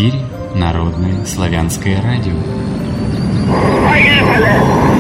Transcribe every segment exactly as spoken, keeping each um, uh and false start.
эфире Народное славянское радио. Поехали!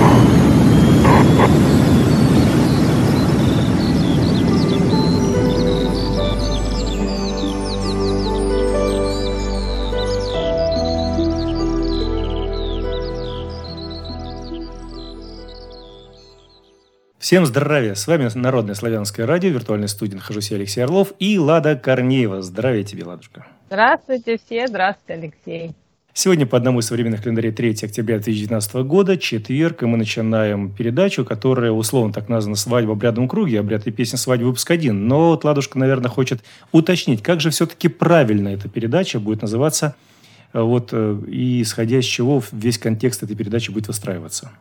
Всем здравия! С вами Народное славянское радио, в виртуальной студии нахожусь я, Алексей Орлов, и Лада Корнеева. Здравия тебе, Ладушка! Здравствуйте все, здравствуйте, Алексей! Сегодня по одному из современных календарей третьего октября две тысячи девятнадцатого года, четверг, и мы начинаем передачу, которая условно так названа «Свадьба в обрядном круге», обряд и песня «Свадьба» выпуск один. Но вот Ладушка, наверное, хочет уточнить, как же все-таки правильно эта передача будет называться, вот, и исходя из чего весь контекст этой передачи будет выстраиваться.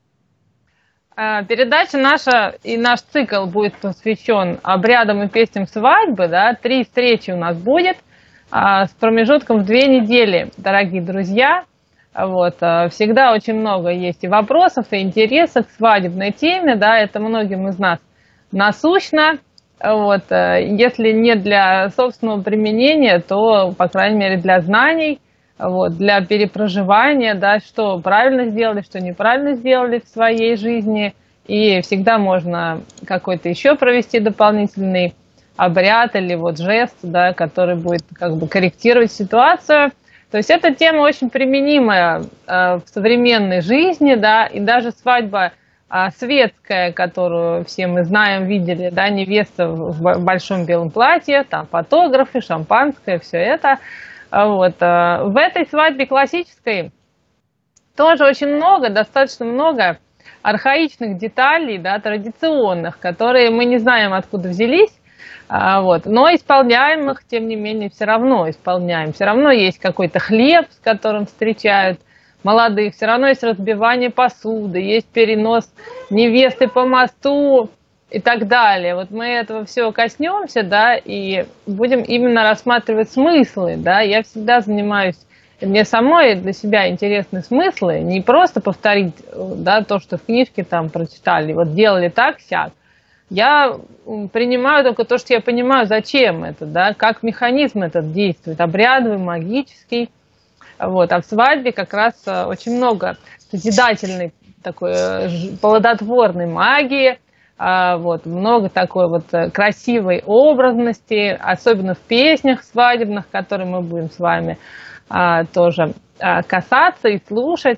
Передача наша и наш цикл будет посвящен обрядам и песням свадьбы. Да? Три встречи у нас будет а, с промежутком в две недели, дорогие друзья. Вот, а, всегда очень много есть и вопросов, и интересов к свадебной теме. Да? Это многим из нас насущно. Вот, а, если не для собственного применения, то, по крайней мере, для знаний. Вот, для перепроживания, да, что правильно сделали, что неправильно сделали в своей жизни. И всегда можно какой-то еще провести дополнительный обряд или вот жест, да, который будет как бы корректировать ситуацию. То есть эта тема очень применимая э, в современной жизни, да, и даже свадьба э, светская, которую все мы знаем, видели, да, невеста в, в большом белом платье, там фотографы, шампанское, все это. Вот. В этой свадьбе классической тоже очень много, достаточно много архаичных деталей, да, традиционных, которые мы не знаем, откуда взялись, вот, но исполняем их, тем не менее, все равно исполняем. Все равно есть какой-то хлеб, с которым встречают молодых, все равно есть разбивание посуды, есть перенос невесты по мосту и так далее. Вот мы этого всего коснемся, да, и будем именно рассматривать смыслы, да. Я всегда занимаюсь, мне самой для себя интересны смыслы, не просто повторить, да, то, что в книжке там прочитали, вот делали так, сяк. Я принимаю только то, что я понимаю, зачем это, да, как механизм этот действует, обрядовый, магический. Вот. А в свадьбе как раз очень много созидательной, такой плодотворной магии. Вот, много такой вот красивой образности, особенно в песнях свадебных, которые мы будем с вами а, тоже а, касаться и слушать.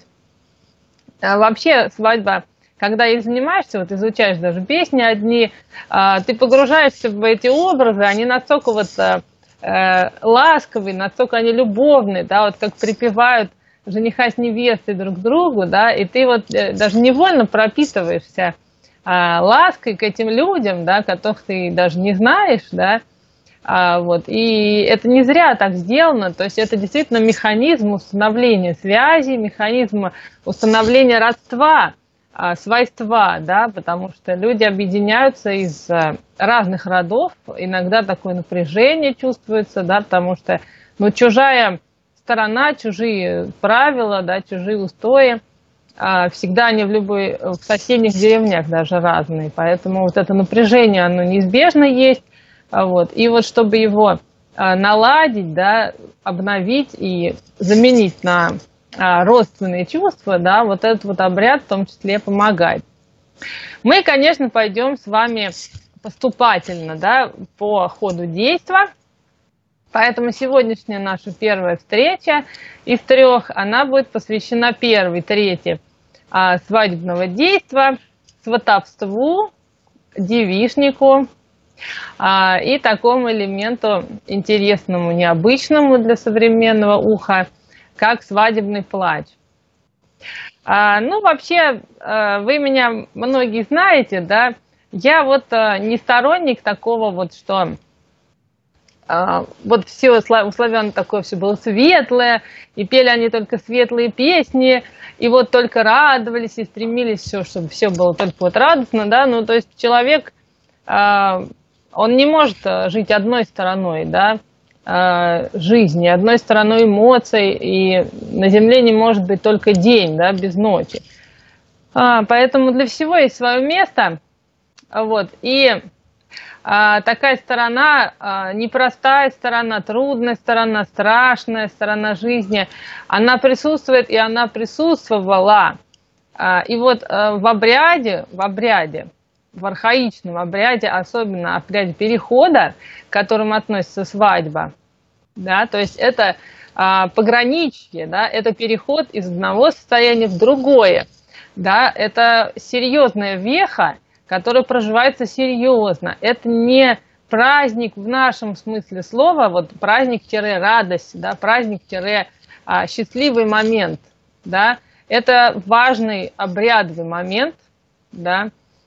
А, вообще свадьба, когда их занимаешься, вот изучаешь даже песни одни, а, ты погружаешься в эти образы, они настолько вот а, ласковые, настолько они любовные, да, вот как припевают жениха с невестой друг к другу, да, и ты вот даже невольно пропитываешься лаской к этим людям, да, которых ты даже не знаешь, да, а, вот, и это не зря так сделано, то есть это действительно механизм установления связи, механизм установления родства, а, свойства, да, потому что люди объединяются из а, разных родов, иногда такое напряжение чувствуется, да, потому что, ну, чужая сторона, чужие правила, да, чужие устои, всегда они в любой, в соседних деревнях даже разные, поэтому вот это напряжение, оно неизбежно есть, вот, и вот чтобы его наладить, да, обновить и заменить на родственные чувства, да, вот этот вот обряд в том числе помогает. Мы, конечно, пойдем с вами поступательно, да, по ходу действия. Поэтому сегодняшняя наша первая встреча из трех, она будет посвящена первой трети а, свадебного действа, сватовству, девичнику а, и такому элементу интересному, необычному для современного уха, как свадебный плач. А, ну, вообще, а, вы меня многие знаете, да, я вот а, не сторонник такого вот, что... Вот все у славян такое все было светлое, и пели они только светлые песни, и вот только радовались и стремились все, чтобы все было только вот радостно, да, ну то есть человек, он не может жить одной стороной, да, жизни, одной стороной эмоций, и на земле не может быть только день, да, без ночи. Поэтому для всего есть свое место, вот, и а, такая сторона, а, непростая сторона, трудная сторона, страшная сторона жизни, она присутствует и она присутствовала. А, и вот а, в обряде, в обряде, в архаичном обряде, особенно обряде перехода, к которому относится свадьба, да, то есть это а, пограничье, да, это переход из одного состояния в другое, да, это серьезная веха, которая проживается серьезно. Это не праздник в нашем смысле слова, вот праздник-радость, да, праздник-счастливый момент, да, это важный обрядовый момент, да,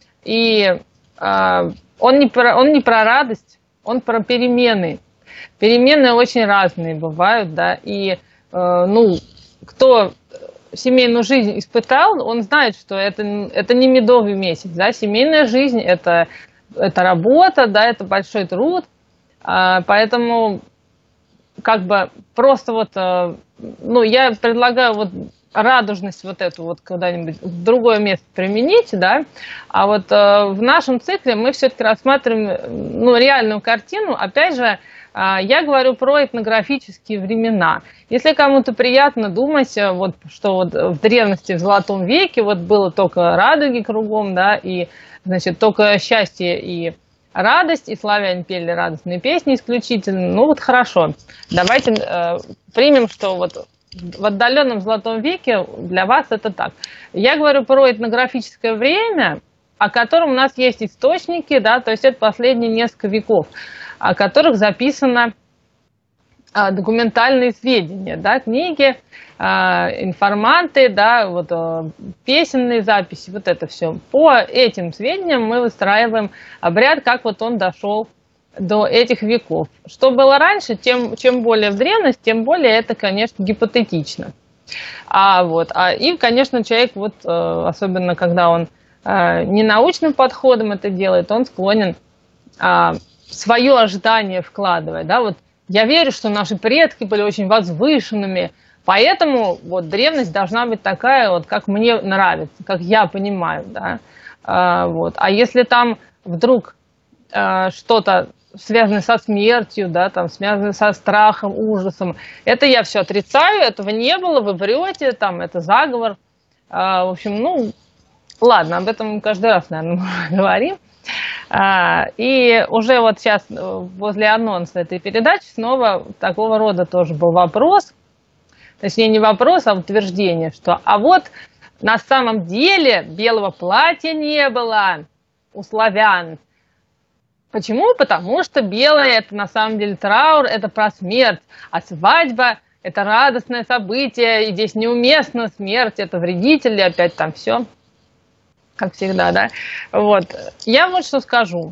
и а, он, не про, он не про радость, он про перемены. Перемены очень разные бывают, да, и, э, ну, кто семейную жизнь испытал, он знает, что это, это не медовый месяц, да, семейная жизнь это, это работа, да, это большой труд, а, поэтому как бы просто вот, ну, я предлагаю вот радужность вот эту вот куда-нибудь в другое место применить, да, а вот в нашем цикле мы все-таки рассматриваем, ну, реальную картину, опять же, я говорю про этнографические времена. Если кому-то приятно думать, вот, что вот в древности, в Золотом веке, вот было только радуги кругом, да, и, значит, только счастье и радость, и славяне пели радостные песни исключительно, ну вот хорошо. Давайте э, примем, что вот в отдаленном Золотом веке для вас это так. Я говорю про этнографическое время, о котором у нас есть источники, да, то есть это последние несколько веков, о которых записано а, документальные сведения, да, книги, а, информанты, да, вот, а, песенные записи, вот это все. По этим сведениям мы выстраиваем обряд, как вот он дошел до этих веков. Что было раньше, тем, чем более в древность, тем более это, конечно, гипотетично. А, вот, а, и, конечно, человек, вот, особенно когда он а, не научным подходом это делает, он склонен а, свое ожидание вкладывать, да, вот я верю, что наши предки были очень возвышенными, поэтому вот древность должна быть такая, вот как мне нравится, как я понимаю, да, а, вот, а если там вдруг а, что-то связанное со смертью, да, там связанное со страхом, ужасом, это я все отрицаю, этого не было, вы врете, там это заговор, а, в общем, ну, ладно, об этом каждый раз, наверное, мы говорим. А, и уже вот сейчас возле анонса этой передачи снова такого рода тоже был вопрос, точнее не вопрос, а утверждение, что а вот на самом деле белого платья не было у славян. Почему? Потому что белое это на самом деле траур, это про смерть, а свадьба это радостное событие, и здесь неуместно смерть, это вредитель, и опять там все. Как всегда, да. Вот. Я вот что скажу.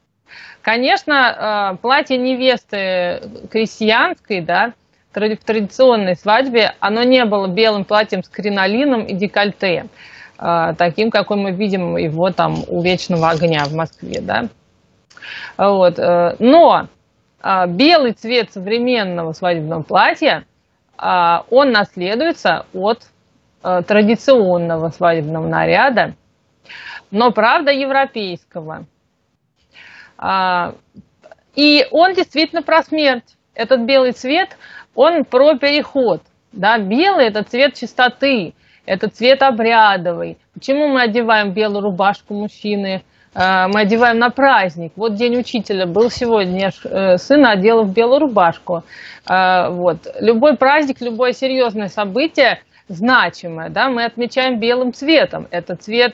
Конечно, платье невесты крестьянской, да, в традиционной свадьбе, оно не было белым платьем с кринолином и декольте, таким, какой мы видим его там у Вечного огня в Москве, да. Вот. Но белый цвет современного свадебного платья, он наследуется от традиционного свадебного наряда, но, правда, европейского. А, и он действительно про смерть. Этот белый цвет, он про переход. Да? Белый – это цвет чистоты, это цвет обрядовый. Почему мы одеваем белую рубашку мужчины? А, мы одеваем на праздник. Вот день учителя был сегодня, я сына одела в белую рубашку. А, вот. Любой праздник, любое серьезное событие значимое, да, мы отмечаем белым цветом. Это цвет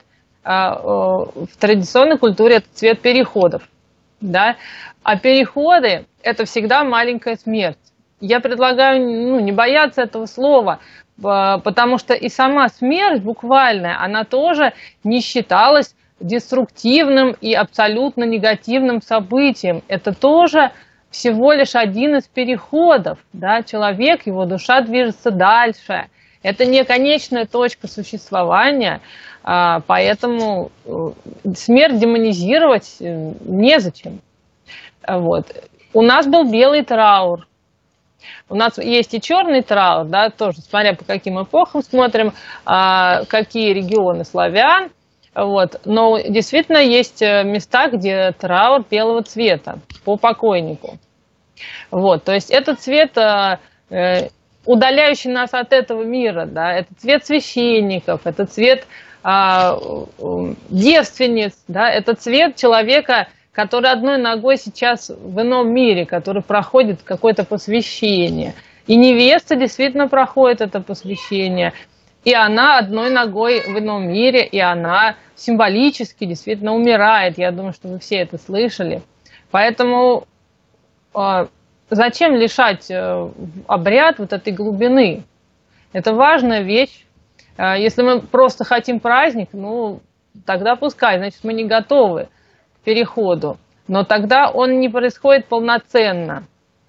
в традиционной культуре, это цвет переходов, да, а переходы это всегда маленькая смерть. Я предлагаю, ну, не бояться этого слова, потому что и сама смерть буквальная, она тоже не считалась деструктивным и абсолютно негативным событием. Это тоже всего лишь один из переходов, да, человек, его душа движется дальше. Это не конечная точка существования, поэтому смерть демонизировать незачем. Вот. У нас был белый траур. У нас есть и черный траур, да, тоже, смотря по каким эпохам смотрим, какие регионы славян. Вот. Но действительно есть места, где траур белого цвета по покойнику. Вот. То есть это цвет, э, удаляющий нас от этого мира, да? Это цвет священников, это цвет э, девственниц, да? Это цвет человека, который одной ногой сейчас в ином мире, который проходит какое-то посвящение. И невеста действительно проходит это посвящение, и она одной ногой в ином мире, и она символически действительно умирает. Я думаю, что вы все это слышали. Поэтому э, зачем лишать э, обряд вот этой глубины? Это важная вещь. Э, если мы просто хотим праздник, ну, тогда пускай, значит, мы не готовы к переходу. Но тогда он не происходит полноценно.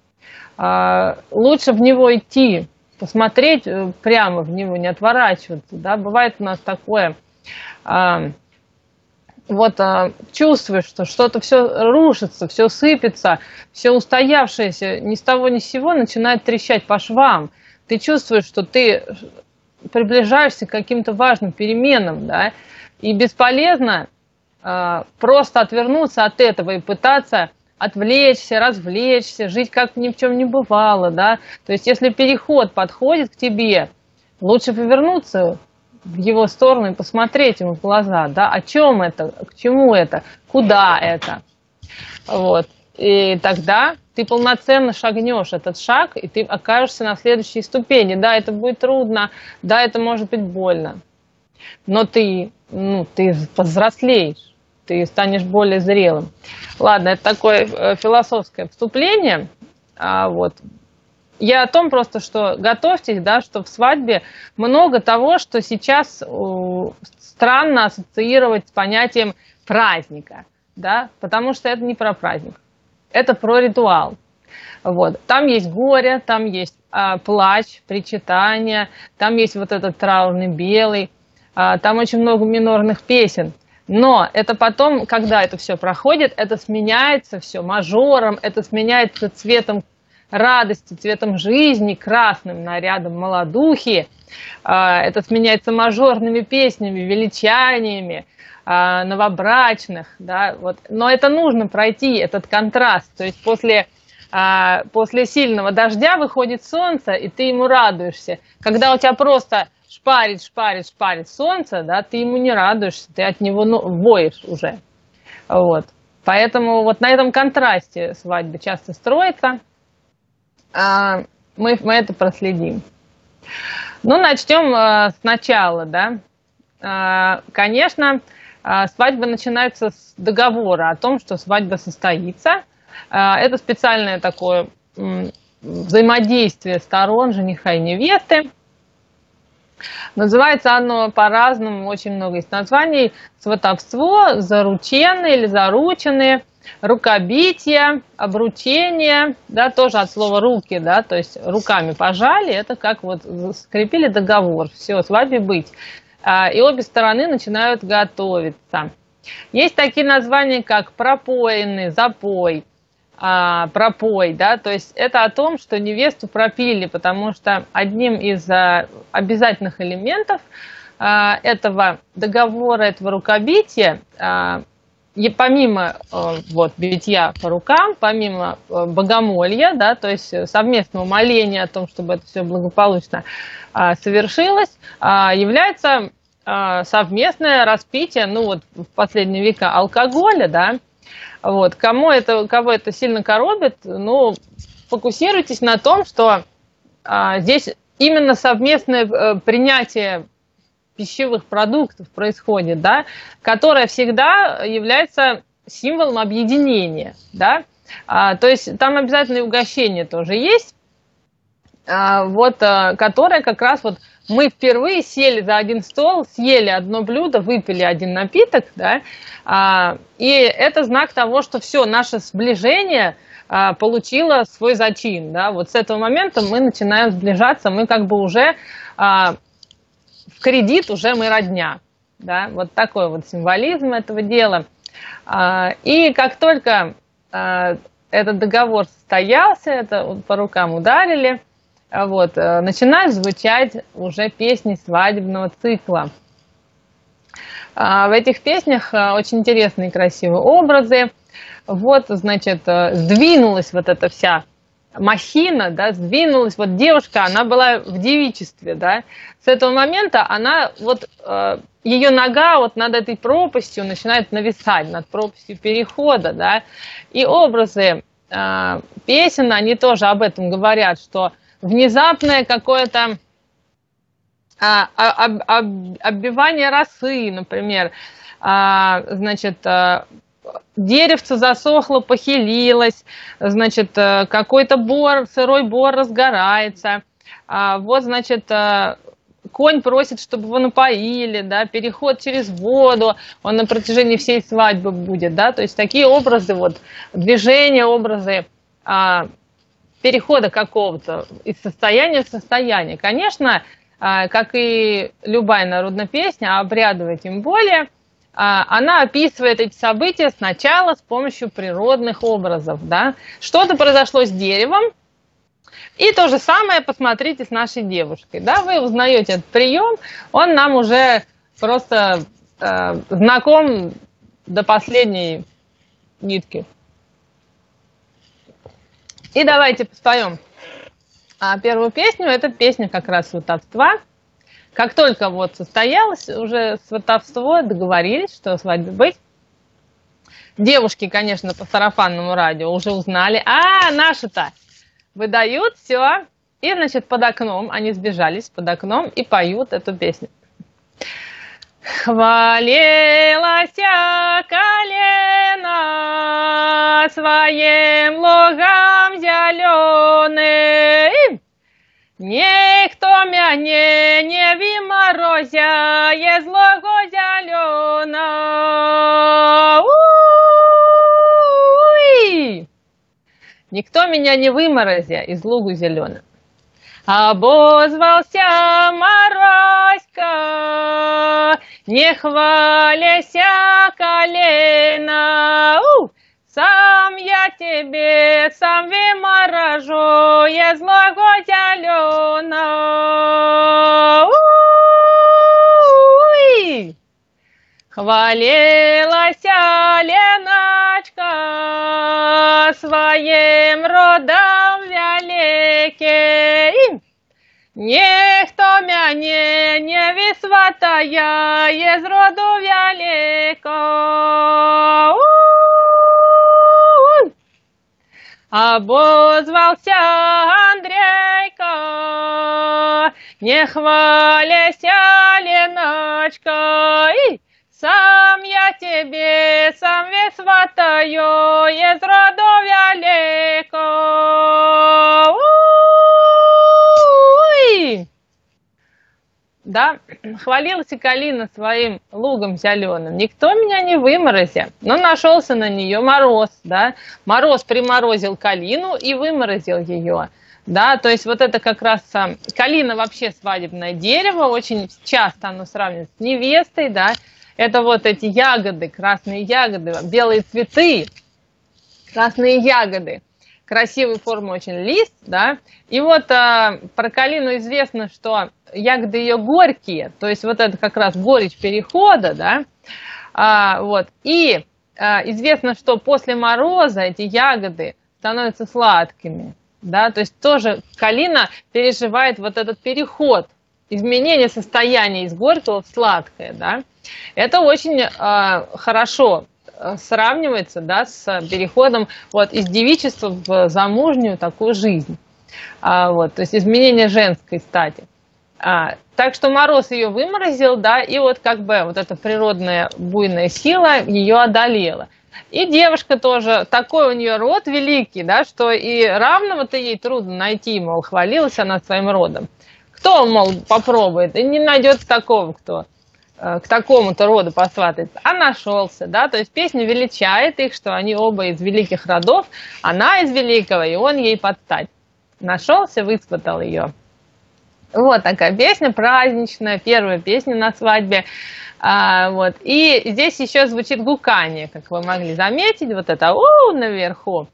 Э, лучше в него идти, посмотреть прямо в него, не отворачиваться. Да? Бывает у нас такое, а, вот а, чувствуешь, что что-то все рушится, все сыпется, все устоявшееся ни с того ни с сего начинает трещать по швам. Ты чувствуешь, что ты приближаешься к каким-то важным переменам, да? И бесполезно а, просто отвернуться от этого и пытаться отвлечься, развлечься, жить как ни в чем не бывало, да. То есть, если переход подходит к тебе, лучше повернуться в его сторону и посмотреть ему в глаза, да, о чем это, к чему это, куда это. Вот. И тогда ты полноценно шагнешь этот шаг, и ты окажешься на следующей ступени. Да, это будет трудно, да, это может быть больно, но ты, ну, ты повзрослеешь. Ты станешь более зрелым. Ладно, это такое философское вступление. А, вот. Я о том просто, что готовьтесь, да, что в свадьбе много того, что сейчас uh, странно ассоциировать с понятием праздника, да, потому что это не про праздник, это про ритуал. Вот. Там есть горе, там есть а, плач, причитание, там есть вот этот траурный белый, а, там очень много минорных песен. Но это потом, когда это все проходит, это сменяется все мажором, это сменяется цветом радости, цветом жизни, красным нарядом молодухи, это сменяется мажорными песнями, величаниями новобрачных, да, вот. Но это нужно пройти, этот контраст, то есть после, после сильного дождя выходит солнце, и ты ему радуешься. Когда у тебя просто шпарит, шпарит, шпарит солнце, да, ты ему не радуешься, ты от него ну, воешь уже. Вот. Поэтому вот на этом контрасте свадьба часто строится. А, мы, мы это проследим. Ну, начнем а, сначала, да. А, конечно, а, свадьба начинается с договора о том, что свадьба состоится. А, это специальное такое м, взаимодействие сторон, жениха и невесты. Называется оно по-разному, очень много есть названий. Сватовство, зарученные или зарученные, рукобитие, обручение, да, тоже от слова руки, да, то есть руками пожали, это как вот скрепили договор, все, свадьбе быть. И обе стороны начинают готовиться. Есть такие названия, как пропоенный, запой. А, пропой, да, то есть это о том, что невесту пропили, потому что одним из а, обязательных элементов а, этого договора, этого рукобития, а, и помимо а, вот, битья по рукам, помимо а, богомолья, да, то есть совместного моления о том, чтобы это все благополучно а, совершилось, а, является а, совместное распитие, ну вот в последние века алкоголя, да. Вот. Кому это, кого это сильно коробит, ну, фокусируйтесь на том, что а, здесь именно совместное а, принятие пищевых продуктов происходит, да, которое всегда является символом объединения, да, а, то есть там обязательно и угощение тоже есть, а, вот, а, которое как раз вот мы впервые сели за один стол, съели одно блюдо, выпили один напиток, да, а, и это знак того, что все, наше сближение а, получило свой зачин, да, вот с этого момента мы начинаем сближаться, мы как бы уже а, в кредит, уже мы родня, да, вот такой вот символизм этого дела. А, и как только а, этот договор состоялся, это вот по рукам ударили, вот, начинают звучать уже песни свадебного цикла. В этих песнях очень интересные и красивые образы. Вот, значит, сдвинулась вот эта вся махина, да, сдвинулась. Вот девушка, она была в девичестве, да. С этого момента она, вот, ее нога вот над этой пропастью начинает нависать, над пропастью перехода, да. И образы песен, они тоже об этом говорят, что внезапное какое-то а, об, об, оббивание росы, например, а, значит, а, деревце засохло, похилилось, значит, какой-то бор, сырой бор разгорается, а, вот, значит, а, конь просит, чтобы его напоили, да, переход через воду, он на протяжении всей свадьбы будет, да, то есть такие образы, вот, движения, образы а, перехода какого-то из состояния в состояние. Конечно, как и любая народная песня, а обрядовая тем более, она описывает эти события сначала с помощью природных образов. Да? Что-то произошло с деревом, и то же самое посмотрите с нашей девушкой. Да? Вы узнаете этот прием, он нам уже просто э, знаком до последней нитки. И давайте споем а первую песню. Это песня как раз сватовства. Как только вот состоялось уже сватовство, договорились, что свадьба быть. Девушки, конечно, по сарафанному радио уже узнали. А, наши-то выдают все. И, значит, под окном, они сбежались под окном и поют эту песню. Хвалилась колено своим лугам зеленым, никто меня не выморозя из лугу зелена. У-у-у-у. Никто меня не выморозя из лугу зелена. Обозвался Морозька, не хваляся колено. У! Сам я тебе, сам выморожу из лугу зелена. У-у-у-у. Хвалилась Леночка своим родом великим. Никто меня не висватая из роду великого. Обозвался Андрейка, не хваляся Леночка. И сам я тебе, сам висватаю из роду великого. Да, хвалилась и калина своим лугом зеленым. Никто меня не выморозил, но нашелся на нее мороз, да. Мороз приморозил калину и выморозил ее, да. То есть вот это как раз калина вообще свадебное дерево, очень часто оно сравнивается с невестой, да. Это вот эти ягоды, красные ягоды, белые цветы, красные ягоды. Красивой формы очень лист, да. И вот а, про калину известно, что ягоды ее горькие, то есть вот это как раз горечь перехода, да. А, вот. И а, известно, что после мороза эти ягоды становятся сладкими, да. То есть тоже калина переживает вот этот переход, изменение состояния из горького в сладкое, да. Это очень а, хорошо сравнивается, да, с переходом вот, из девичества в замужнюю такую жизнь. А, вот, то есть изменение женской стати. А, так что мороз ее выморозил, да, и вот как бы вот эта природная буйная сила ее одолела. И девушка тоже, такой у нее род великий, да, что и равного-то ей трудно найти, мол, хвалилась она своим родом. Кто, мол, попробует, и не найдется такого, кто к такому-то роду посватается, а нашелся, да, то есть песня величает их, что они оба из великих родов, она из великого, и он ей подстать. Нашелся, высватал ее. Вот такая песня праздничная, первая песня на свадьбе. А, вот. И здесь еще звучит гукание, как вы могли заметить, вот это «у» наверху.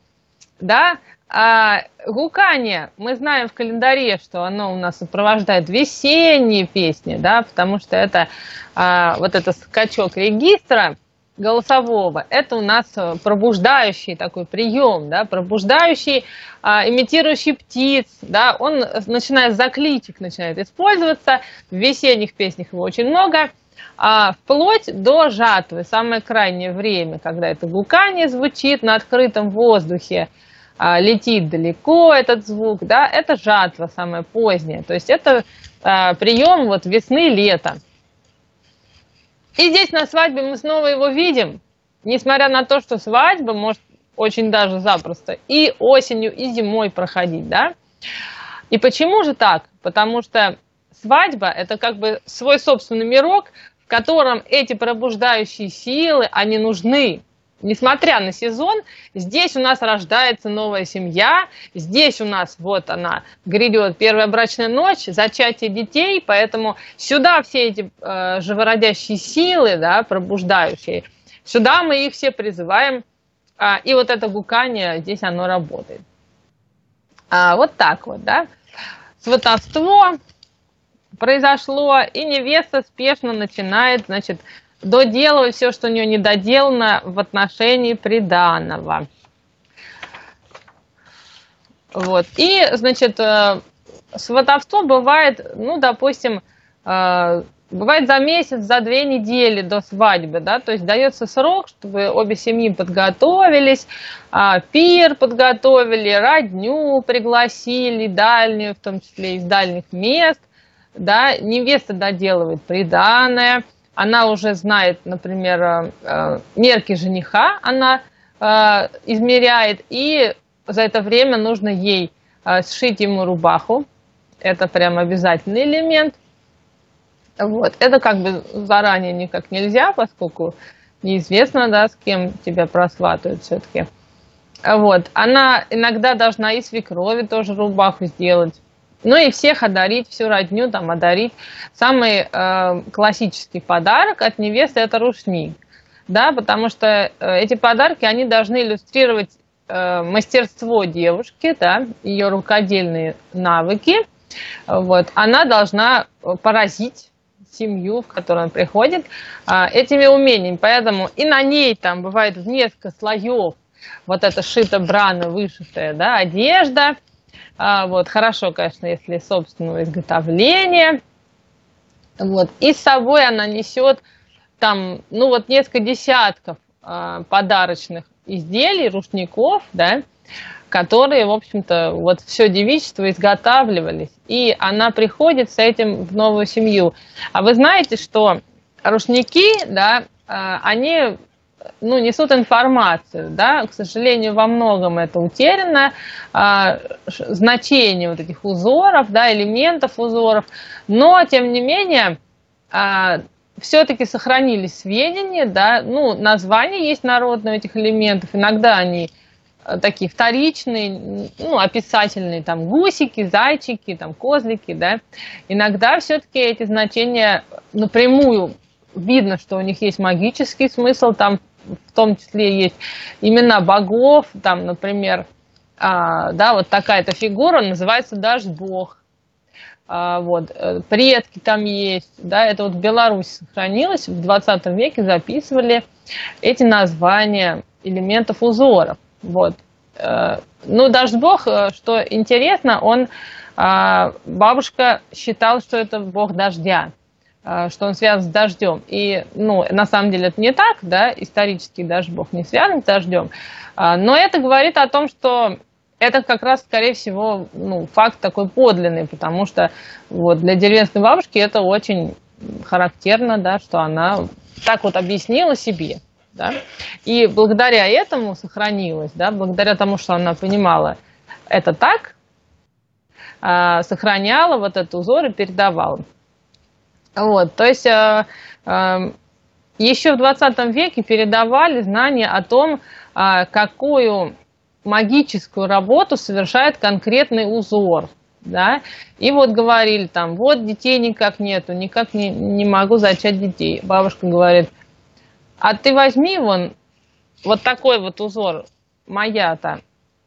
да, а гуканье, мы знаем в календаре, что оно у нас сопровождает весенние песни, да, потому что это а, вот этот скачок регистра голосового, это у нас пробуждающий такой прием, да, пробуждающий, а, имитирующий птиц, да, он начинает за кличек начинает использоваться, в весенних песнях его очень много, а, вплоть до жатвы, самое крайнее время, когда это гуканье звучит на открытом воздухе, а, летит далеко этот звук, да, это жатва самая поздняя, то есть это а, прием вот весны-лета. И здесь на свадьбе мы снова его видим, несмотря на то, что свадьба может очень даже запросто и осенью, и зимой проходить, да. И почему же так? Потому что свадьба – это как бы свой собственный мирок, в котором эти пробуждающие силы, они нужны. Несмотря на сезон, здесь у нас рождается новая семья, здесь у нас вот она грядет первая брачная ночь, зачатие детей, поэтому сюда все эти э, живородящие силы, да, пробуждающие, сюда мы их все призываем, а, и вот это гуканье, здесь оно работает. А, вот так вот, да. Сватовство произошло, и невеста спешно начинает, значит, доделывать все, что у нее не доделано в отношении приданого. Вот. И, значит, сватовство бывает, ну, допустим, бывает за месяц, за две недели до свадьбы, да, то есть дается срок, чтобы обе семьи подготовились, пир подготовили, родню пригласили, дальнюю, в том числе из дальних мест, да, невеста доделывает приданое, она уже знает, например, мерки жениха, она измеряет, и за это время нужно ей сшить ему рубаху. Это прям обязательный элемент. Вот. Это как бы заранее никак нельзя, поскольку неизвестно, да, с кем тебя просватывают все-таки. Вот. Она иногда должна и свекрови тоже рубаху сделать. Ну и всех одарить, всю родню там одарить. Самый э, классический подарок от невесты – это рушник. Да, потому что э, эти подарки, они должны иллюстрировать э, мастерство девушки, да, ее рукодельные навыки. Вот. Она должна поразить семью, в которую она приходит, э, этими умениями. Поэтому и на ней там бывает в несколько слоев вот эта шито-брано вышитая, да, одежда. А, вот, хорошо, конечно, если собственного изготовления. Вот. И с собой она несет там, ну вот несколько десятков а, подарочных изделий, рушников, да, которые, в общем-то, вот все девичество изготавливались. И она приходит с этим в новую семью. А вы знаете, что рушники, да, а, они... ну, несут информацию, да, к сожалению, во многом это утеряно, а, значение вот этих узоров, да, элементов узоров, но, тем не менее, а, все-таки сохранились сведения, да, ну, названия есть народные этих элементов, иногда они такие вторичные, ну, описательные, там, гусики, зайчики, там, козлики, да, иногда все-таки эти значения напрямую видно, что у них есть магический смысл, там, в том числе есть имена богов, там, например, а, да, вот такая-то фигура называется Дождь-бог, а, вот, предки там есть, да, это вот в Беларуси сохранилось, в двадцатом веке записывали эти названия элементов узоров, вот. Ну, Дождь-бог, что интересно, он, бабушка считала, что это бог дождя, что он связан с дождем. И, ну, на самом деле это не так, да, исторически даже Бог не связан с дождем. Но это говорит о том, что это как раз, скорее всего, ну, факт такой подлинный, потому что вот для деревенской бабушки это очень характерно, да, что она так вот объяснила себе, да, и благодаря этому сохранилось, да, благодаря тому, что она понимала это так, сохраняла вот этот узор и передавала. Вот, то есть э, э, еще в двадцатом веке передавали знания о том, э, какую магическую работу совершает конкретный узор, да, и вот говорили там, вот детей никак нету, никак не, не могу зачать детей. Бабушка говорит, а ты возьми вон вот такой вот узор, моя-то,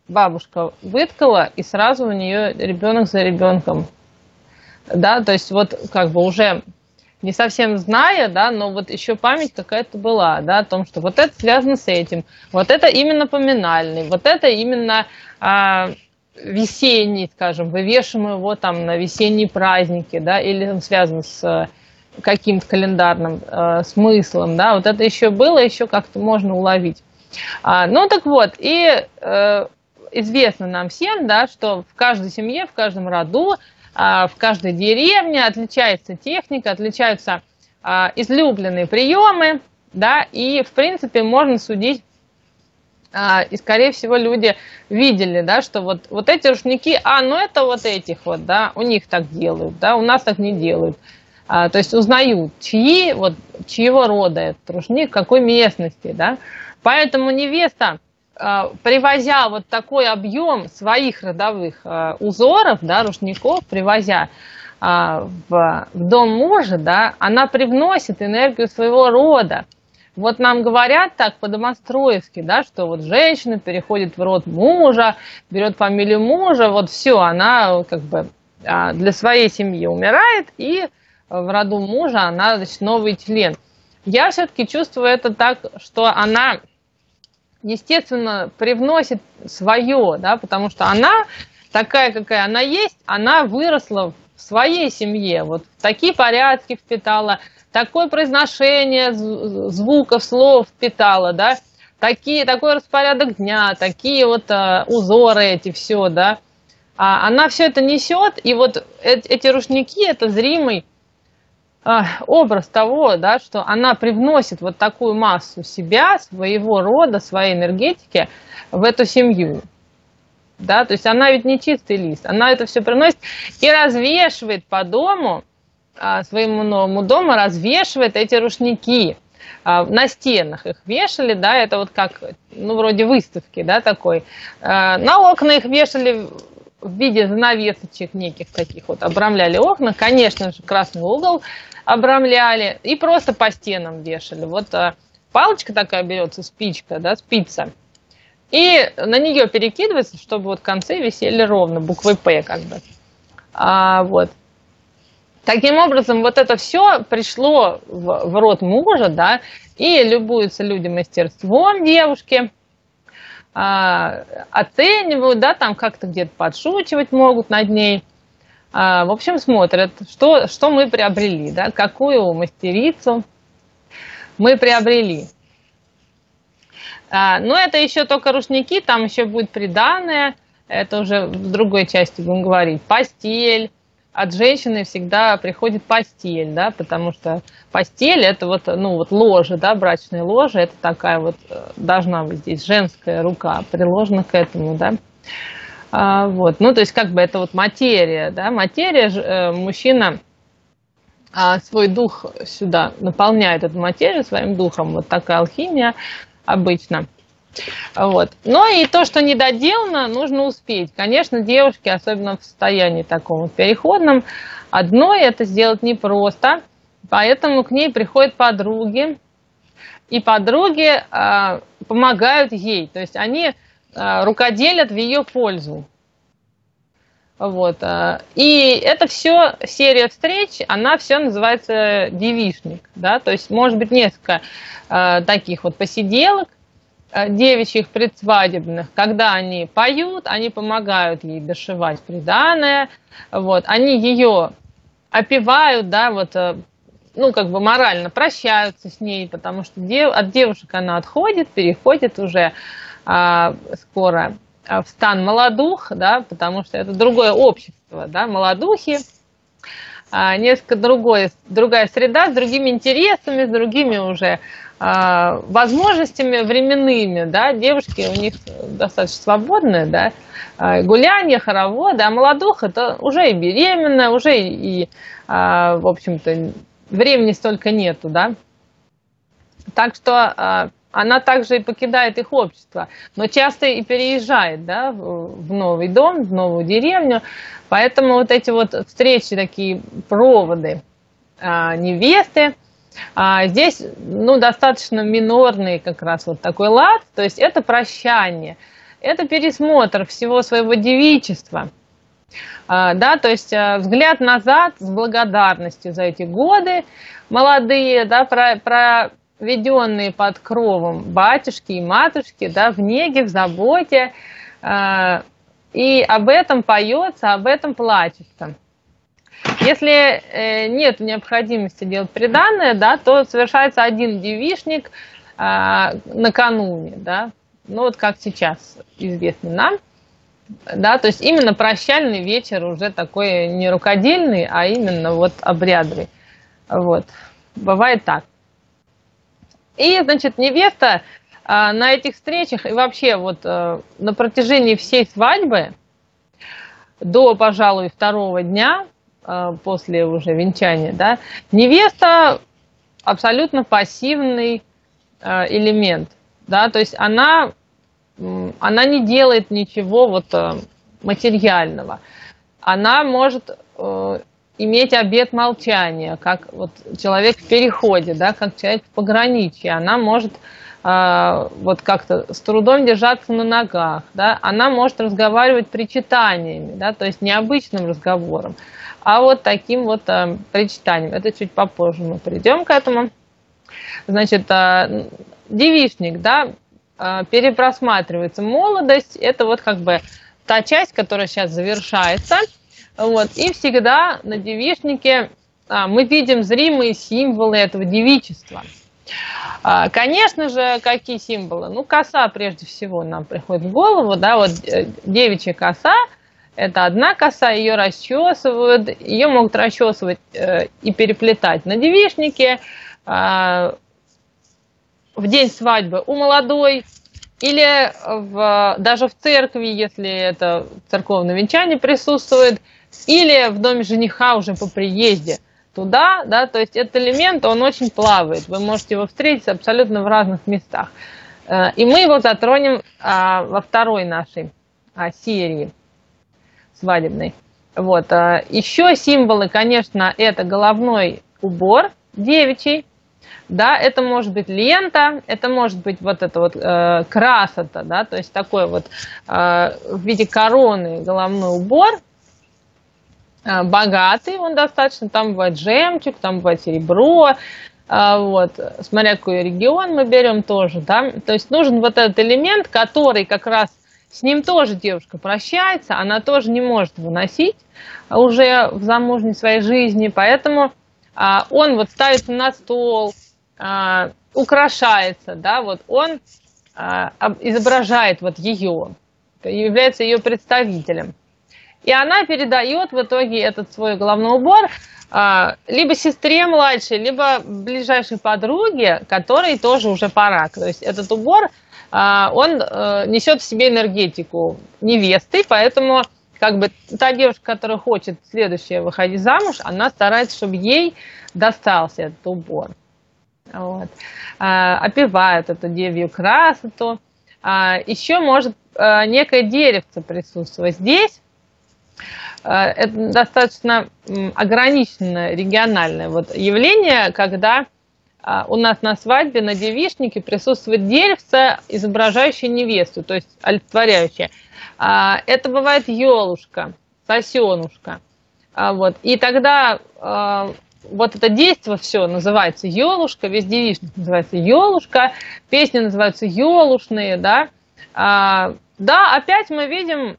бабушка выткала, и сразу у нее ребенок за ребенком. Да, то есть вот как бы уже не совсем зная, да, но вот еще память какая-то была, да, о том, что вот это связано с этим, вот это именно поминальный, вот это именно а, весенний, скажем, вывешиваем его там на весенние праздники, да, или он связан с каким-то календарным э, смыслом, да, вот это еще было, еще как-то можно уловить. А, ну так вот, и э, известно нам всем, да, что в каждой семье, в каждом роду, э, в каждой деревне отличается техника, отличаются э, излюбленные приемы, да, и в принципе можно судить, э, и скорее всего люди видели, да, что вот, вот эти рушники, а, ну это вот этих вот, да, у них так делают, да, у нас так не делают. А, то есть узнают, чьи, вот, чьего рода этот рушник, какой местности, да. Поэтому невеста, а, привозя вот такой объем своих родовых а, узоров, да, рушников, привозя а, в, в дом мужа, да, она привносит энергию своего рода. Вот нам говорят так по-домостроевски, да, что вот женщина переходит в род мужа, берет фамилию мужа, вот все, она как бы а, для своей семьи умирает, и в роду мужа она, значит, новый член. Я все-таки чувствую это так, что она, естественно, привносит свое, да, потому что она такая, какая она есть, она выросла в своей семье, вот такие порядки впитала, такое произношение звуков, слов впитала, да, такие, такой распорядок дня, такие вот а, узоры эти, все, да. А она все это несет, и вот эти рушники, это зримый образ того, да, что она привносит вот такую массу себя, своего рода, своей энергетики в эту семью. Да, то есть она ведь не чистый лист, она это все приносит и развешивает по дому, своему новому дому, развешивает эти рушники. На стенах их вешали, да, это вот как, ну, вроде выставки, да, такой. На окна их вешали в виде занавесочек неких таких вот, обрамляли окна, конечно же, красный угол обрамляли и просто по стенам вешали. Вот а, палочка такая берется, спичка, да, спица, и на нее перекидывается, чтобы вот концы висели ровно, буквой П как бы. А, вот. Таким образом, вот это все пришло в, в род мужа, да, и любуются люди мастерством девушки, а, оценивают, да, там как-то где-то подшучивать могут над ней. В общем, смотрят, что, что мы приобрели, да, какую мастерицу мы приобрели. Но это еще только рушники, там еще будет приданое, это уже в другой части будем говорить. Постель. От женщины всегда приходит постель, да, потому что постель это вот, ну, вот ложе, да, брачное ложе, это такая вот, должна быть здесь женская рука приложена к этому, да. А, вот, ну, то есть, как бы это вот материя, да, материя, э, мужчина а, свой дух сюда наполняет эту материю своим духом, вот такая алхимия обычно. Вот. Но и то, что недоделано, нужно успеть. Конечно, девушке, особенно в состоянии таком переходном, одной это сделать непросто, поэтому к ней приходят подруги, и подруги а, помогают ей, то есть они рукоделят в ее пользу. Вот. И это все серия встреч, она все называется девичник. Да? То есть может быть несколько э, таких вот посиделок э, девичьих предсвадебных, когда они поют, они помогают ей дошивать приданое, вот. Они ее опевают, да, вот, э, ну, как бы морально прощаются с ней, потому что дев, от девушек она отходит, переходит уже а, скоро в стан молодух, да, потому что это другое общество, да, молодухи, а, несколько другое, другая среда с другими интересами, с другими уже а, возможностями временными, да, девушки у них достаточно свободные, да, а, гуляние, хороводы, а молодух это уже и беременная, уже и, и а, в общем-то, времени столько нету, да, так что а, она также и покидает их общество, но часто и переезжает, да, в новый дом, в новую деревню. Поэтому вот эти вот встречи, такие проводы а, невесты, а, здесь, ну, достаточно минорный как раз вот такой лад, то есть это прощание. это пересмотр всего своего девичества. Да, то есть взгляд назад с благодарностью за эти годы молодые, да, про, проведенные под кровом батюшки и матушки, да, в неге, в заботе. И об этом поется, об этом плачется. Если нет необходимости делать приданое, да, то совершается один девичник накануне, да, ну вот как сейчас известно нам. Да, то есть именно прощальный вечер уже такой не рукодельный, а именно вот обрядовый. Вот. Бывает так. И, значит, невеста а, на этих встречах и вообще вот а, на протяжении всей свадьбы до, пожалуй, второго дня а, после уже венчания, да, невеста абсолютно пассивный а, элемент, да, то есть она Она не делает ничего вот материального. Она может э, иметь обет молчания, как вот человек в переходе, да, как человек в пограничье. Она может э, вот как-то с трудом держаться на ногах, да. Она может разговаривать причитаниями, да, то есть не обычным разговором, а вот таким вот э, причитанием. Это чуть попозже мы придем к этому. Значит, э, девичник, да, перепросматривается молодость, это вот как бы та часть, которая сейчас завершается, вот, и всегда на девичнике а, мы видим зримые символы этого девичества. А, конечно же, какие символы? Ну, коса прежде всего нам приходит в голову, да, вот девичья коса, это одна коса, ее расчесывают, ее могут расчесывать э, и переплетать на девичнике, э, в день свадьбы у молодой, или в, даже в церкви, если это церковное венчание присутствует, или в доме жениха уже по приезде туда, да, то есть этот элемент, он очень плавает, вы можете его встретить абсолютно в разных местах. И мы его затронем во второй нашей серии свадебной. Вот. Еще символы, конечно, это головной убор девичий. Да, это может быть лента, это может быть вот это вот э, красота, да, то есть такой вот э, в виде короны головной убор, э, богатый он достаточно, там бывает жемчуг, там бывает серебро, э, вот, смотря какой регион мы берем тоже, да, то есть нужен вот этот элемент, который как раз с ним тоже девушка прощается, она тоже не может его носить уже в замужней своей жизни, поэтому э, он вот ставится на стол, Uh, украшается, да, вот он uh, изображает вот ее, является ее представителем. И она передает в итоге этот свой головной убор uh, либо сестре младшей, либо ближайшей подруге, которой тоже уже пора. То есть этот убор, uh, он uh, несет в себе энергетику невесты, поэтому как бы та девушка, которая хочет следующее выходить замуж, она старается, чтобы ей достался этот убор. Вот. А, опевают эту девью красоту. А, еще может а, некое деревце присутствовать здесь. А, это достаточно ограниченное региональное вот явление, когда а, у нас на свадьбе, на девичнике присутствует деревце, изображающее невесту, то есть олицетворяющее. А, это бывает елушка, сосенушка. А, вот. И тогда... А, вот это действие все называется елушка, весь девичник называется елушка, песни называются елушные, да. А, да, опять мы видим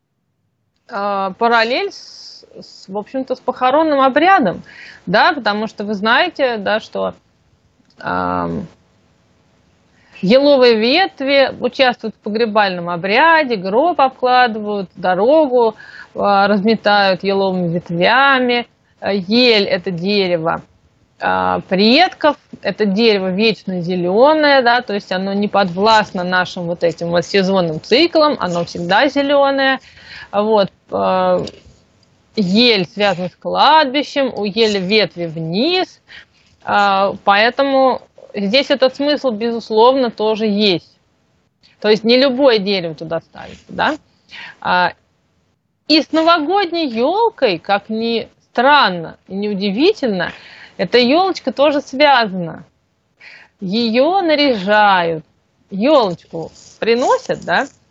а, параллель с, с, в общем-то, с похоронным обрядом, да, потому что вы знаете, да, что а, еловые ветви участвуют в погребальном обряде, гроб обкладывают, дорогу а, разметают еловыми ветвями. Ель – это дерево предков, это дерево вечно зеленое, да, то есть оно не подвластно нашим вот этим вот сезонным циклам, оно всегда зеленое. Вот. Ель связана с кладбищем, у ели ветви вниз, поэтому здесь этот смысл, безусловно, тоже есть. То есть не любое дерево туда ставится, да. И с новогодней елкой, как ни странно и неудивительно, эта елочка тоже связана. Ее наряжают, елочку приносят, да, с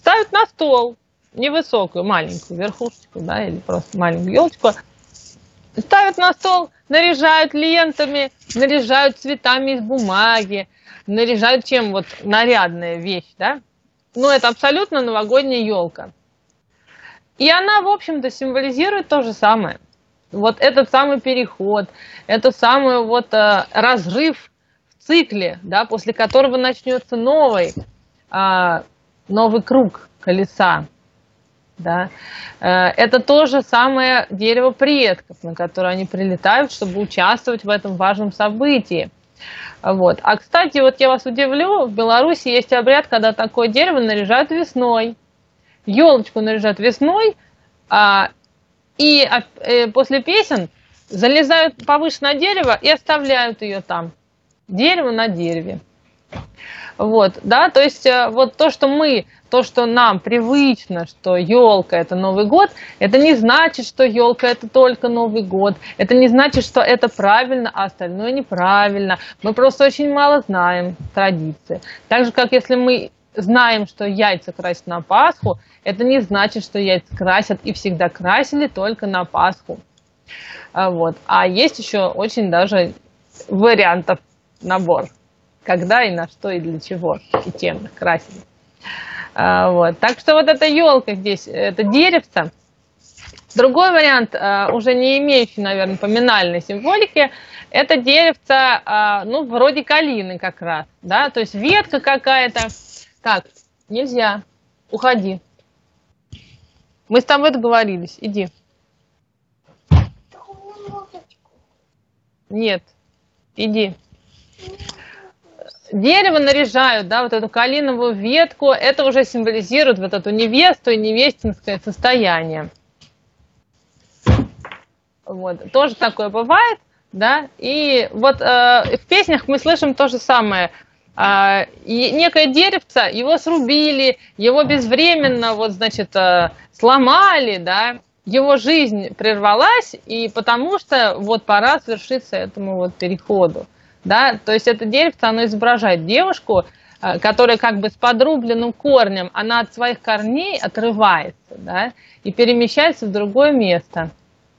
ставят на стол невысокую, маленькую верхушечку, да, или просто маленькую елочку, ставят на стол, наряжают лентами, наряжают цветами из бумаги, наряжают чем вот нарядная вещь, да. Ну, это абсолютно новогодняя елка. И она, в общем-то, символизирует то же самое. Вот этот самый переход, этот самый вот э, разрыв в цикле, да, после которого начнется новый, э, новый круг колеса. Да. Э, это то же самое дерево предков, на которое они прилетают, чтобы участвовать в этом важном событии. Вот. А, кстати, вот я вас удивлю, в Беларуси есть обряд, когда такое дерево наряжают весной. Елочку наряжают весной, а, и а, э, после песен залезают повыше на дерево и оставляют ее там. Дерево на дереве. Вот, да, то есть вот то, что мы, то, что нам привычно, что елка это Новый год, это не значит, что елка это только Новый год, это не значит, что это правильно, а остальное неправильно. Мы просто очень мало знаем традиции. Так же, как если мы знаем, что яйца красят на Пасху, это не значит, что яйца красят и всегда красили только на Пасху. Вот. А есть еще очень даже вариантов набор. Когда и на что и для чего и чем красили. Вот. Так что вот эта елка здесь, это деревце. Другой вариант, уже не имеющий, наверное, поминальной символики, это деревце, ну, вроде калины как раз. Да? То есть ветка какая-то. Так, нельзя, уходи. Мы с тобой договорились, иди. Нет, иди. Дерево наряжают, да, вот эту калиновую ветку, это уже символизирует вот эту невесту и невестинское состояние. Вот, тоже такое бывает, да, и вот э, в песнях мы слышим то же самое. Э, и некое деревце, его срубили, его безвременно, вот, значит, э, сломали, да, его жизнь прервалась, и потому что вот пора свершиться этому вот переходу. Да, то есть это деревце, оно изображает девушку, которая как бы с подрубленным корнем, она от своих корней отрывается, да, и перемещается в другое место.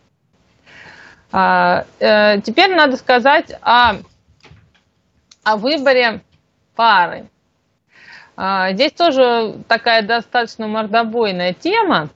А, э, теперь надо сказать о, о выборе пары. А, здесь тоже такая достаточно мордобойная тема,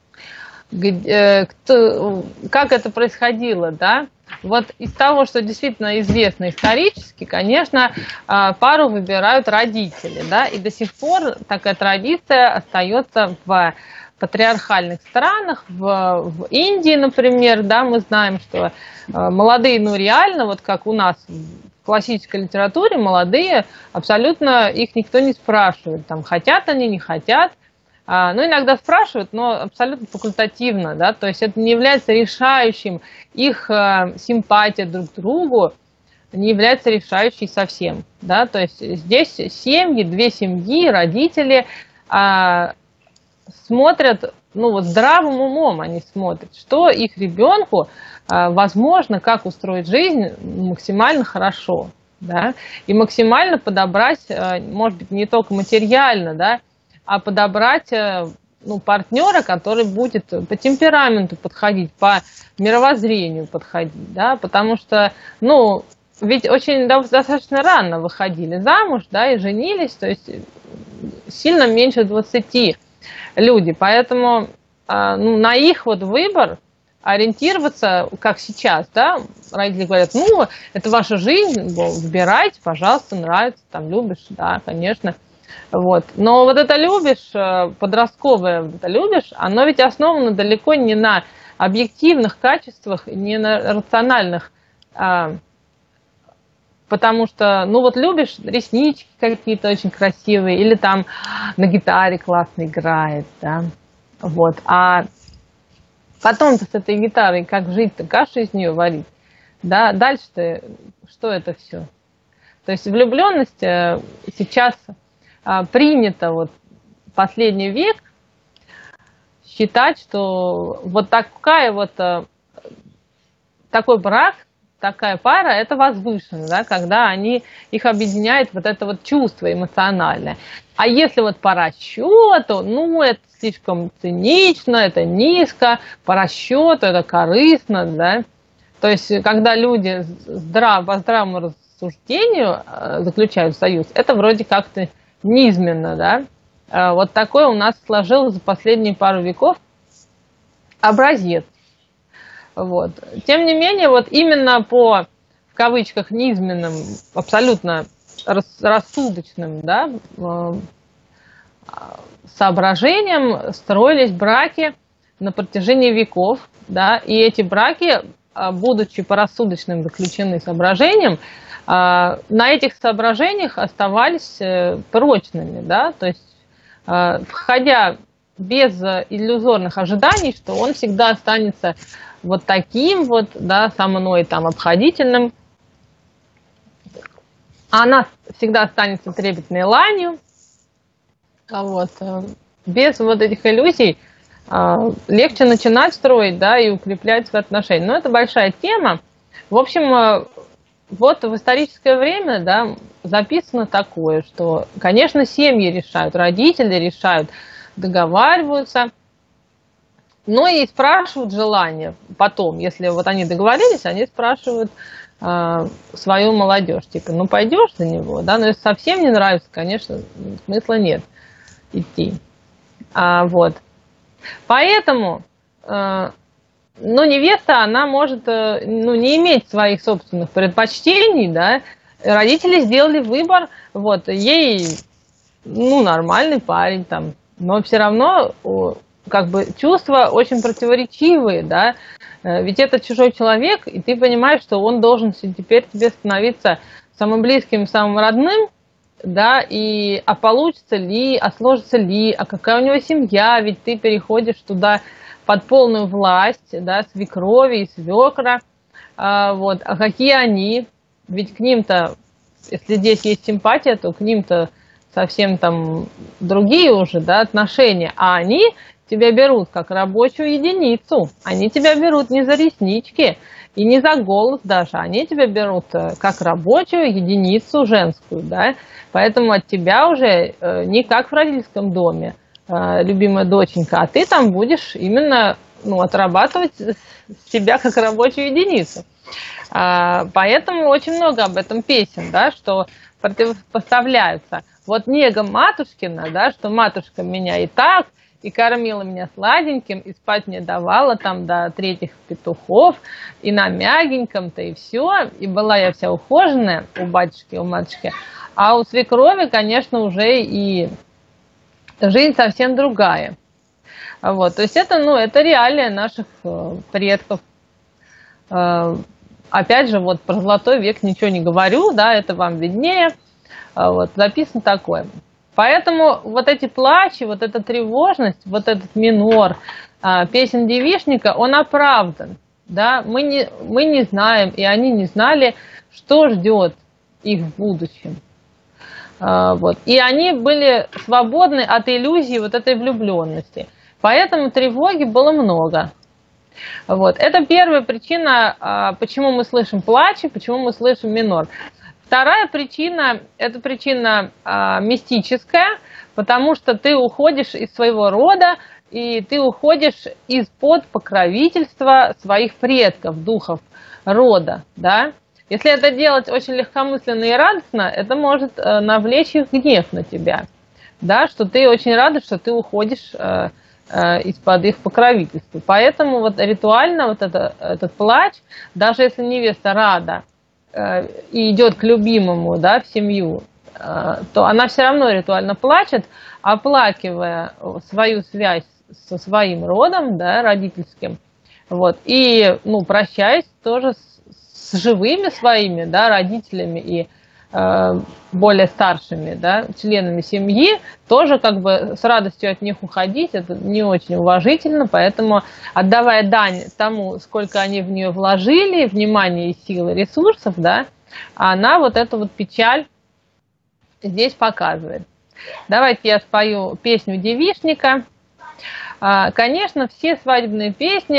где, кто, как это происходило, да. Вот из того, что действительно известно исторически, конечно, пару выбирают родители, да, и до сих пор такая традиция остается в патриархальных странах, в, в Индии, например, да, мы знаем, что молодые, ну реально, вот как у нас в классической литературе, молодые, абсолютно их никто не спрашивает, там, хотят они, не хотят. Ну, иногда спрашивают, но абсолютно факультативно, да, то есть это не является решающим, их симпатия друг к другу не является решающей совсем, да, то есть здесь семьи, две семьи, родители а, смотрят, ну, вот здравым умом они смотрят, что их ребенку а, возможно, как устроить жизнь максимально хорошо, да, и максимально подобрать, а, может быть, не только материально, да, а подобрать, ну, партнера, который будет по темпераменту подходить, по мировоззрению подходить, да, потому что, ну, ведь очень достаточно рано выходили замуж, да, и женились, то есть сильно меньше двадцати люди, поэтому, ну, на их вот выбор ориентироваться, как сейчас, да, родители говорят, ну, это ваша жизнь, выбирайте, пожалуйста, нравится, там, любишь, да, конечно. Вот. Но вот это любишь, подростковое это любишь, оно ведь основано далеко не на объективных качествах, не на рациональных, а, потому что, ну вот любишь, реснички какие-то очень красивые, или там на гитаре классно играет, да, вот, а потом-то с этой гитарой как жить-то, кашу из нее варить, да, дальше-то что это все? То есть влюбленность сейчас принято вот последний век считать, что вот такая вот такой брак, такая пара, это возвышенно, да, когда они, их объединяет вот это вот чувство эмоциональное. А если вот по расчету, ну, это слишком цинично, это низко, по расчету это корыстно, да. То есть, когда люди здрав, по здравому рассуждению заключают союз, это вроде как-то низменно, да. Вот такое у нас сложилось за последние пару веков образец. Вот. Тем не менее, вот именно по, в кавычках, низменным, абсолютно рассудочным, да, соображениям строились браки на протяжении веков, да, и эти браки, будучи по рассудочным заключены соображениям, на этих соображениях оставались прочными, да, то есть входя без иллюзорных ожиданий, что он всегда останется вот таким вот, да, со мной там обходительным, а она всегда останется трепетной ланью. Вот. Без вот этих иллюзий легче начинать строить, да, и укреплять свои отношения. Но это большая тема. В общем, вот в историческое время, да, записано такое, что, конечно, семьи решают, родители решают, договариваются, но и спрашивают желание потом, если вот они договорились, они спрашивают э, свою молодежь, типа, ну пойдешь за него, да, но если совсем не нравится, конечно, смысла нет идти, а, вот, поэтому, э, ну, невеста, она может, э, ну, не иметь своих собственных предпочтений, да, родители сделали выбор, вот, ей, ну, нормальный парень, там, но все равно как бы чувства очень противоречивые, да, ведь это чужой человек, и ты понимаешь, что он должен теперь тебе становиться самым близким, самым родным, да, и а получится ли, а сложится ли, а какая у него семья, ведь ты переходишь туда под полную власть, да, свекрови и свекра, а, вот, а какие они, ведь к ним-то, если здесь есть симпатия, то к ним-то совсем там другие уже, да, отношения, а они тебя берут как рабочую единицу, они тебя берут не за реснички и не за голос даже, они тебя берут как рабочую единицу женскую, да, поэтому от тебя уже не как в родительском доме, любимая доченька, а ты там будешь именно, ну, отрабатывать себя как рабочую единицу. Поэтому очень много об этом песен, да, что противопоставляются. Вот нега матушкина, да, что матушка меня и так, и кормила меня сладеньким, и спать мне давала там до третьих петухов, и на мягеньком-то, и все, и была я вся ухоженная у батюшки, у матушки. А у свекрови, конечно, уже и жизнь совсем другая. Вот, то есть это, ну, это реалия наших э, предков. Э, опять же, вот про золотой век ничего не говорю, да, это вам виднее. Вот, записано такое. Поэтому вот эти плачи, вот эта тревожность, вот этот минор а, песен девичника, он оправдан. Да? Мы, не, мы не знаем, и они не знали, что ждет их в будущем. А, вот. И они были свободны от иллюзии вот этой влюбленности. Поэтому тревоги было много. Вот. Это первая причина, а, почему мы слышим плачи, почему мы слышим минор. Вторая причина – это причина а, мистическая, потому что ты уходишь из своего рода, и ты уходишь из-под покровительства своих предков, духов рода, да. Если это делать очень легкомысленно и радостно, это может а, навлечь их гнев на тебя, да, что ты очень рада, что ты уходишь а, а, из-под их покровительства. Поэтому вот ритуально вот это, этот плач, даже если невеста рада, и идет к любимому, да, в семью, то она все равно ритуально плачет, оплакивая свою связь со своим родом, да, родительским, вот, и, ну, прощаясь тоже с, с живыми своими, да, родителями и э, более старшими, да, членами семьи, тоже как бы с радостью от них уходить, это не очень уважительно, поэтому, отдавая дань тому, сколько они в нее вложили, внимания, силы, ресурсов, да, она вот эту вот печаль здесь показывает. Давайте я спою песню девичника. Конечно, все свадебные песни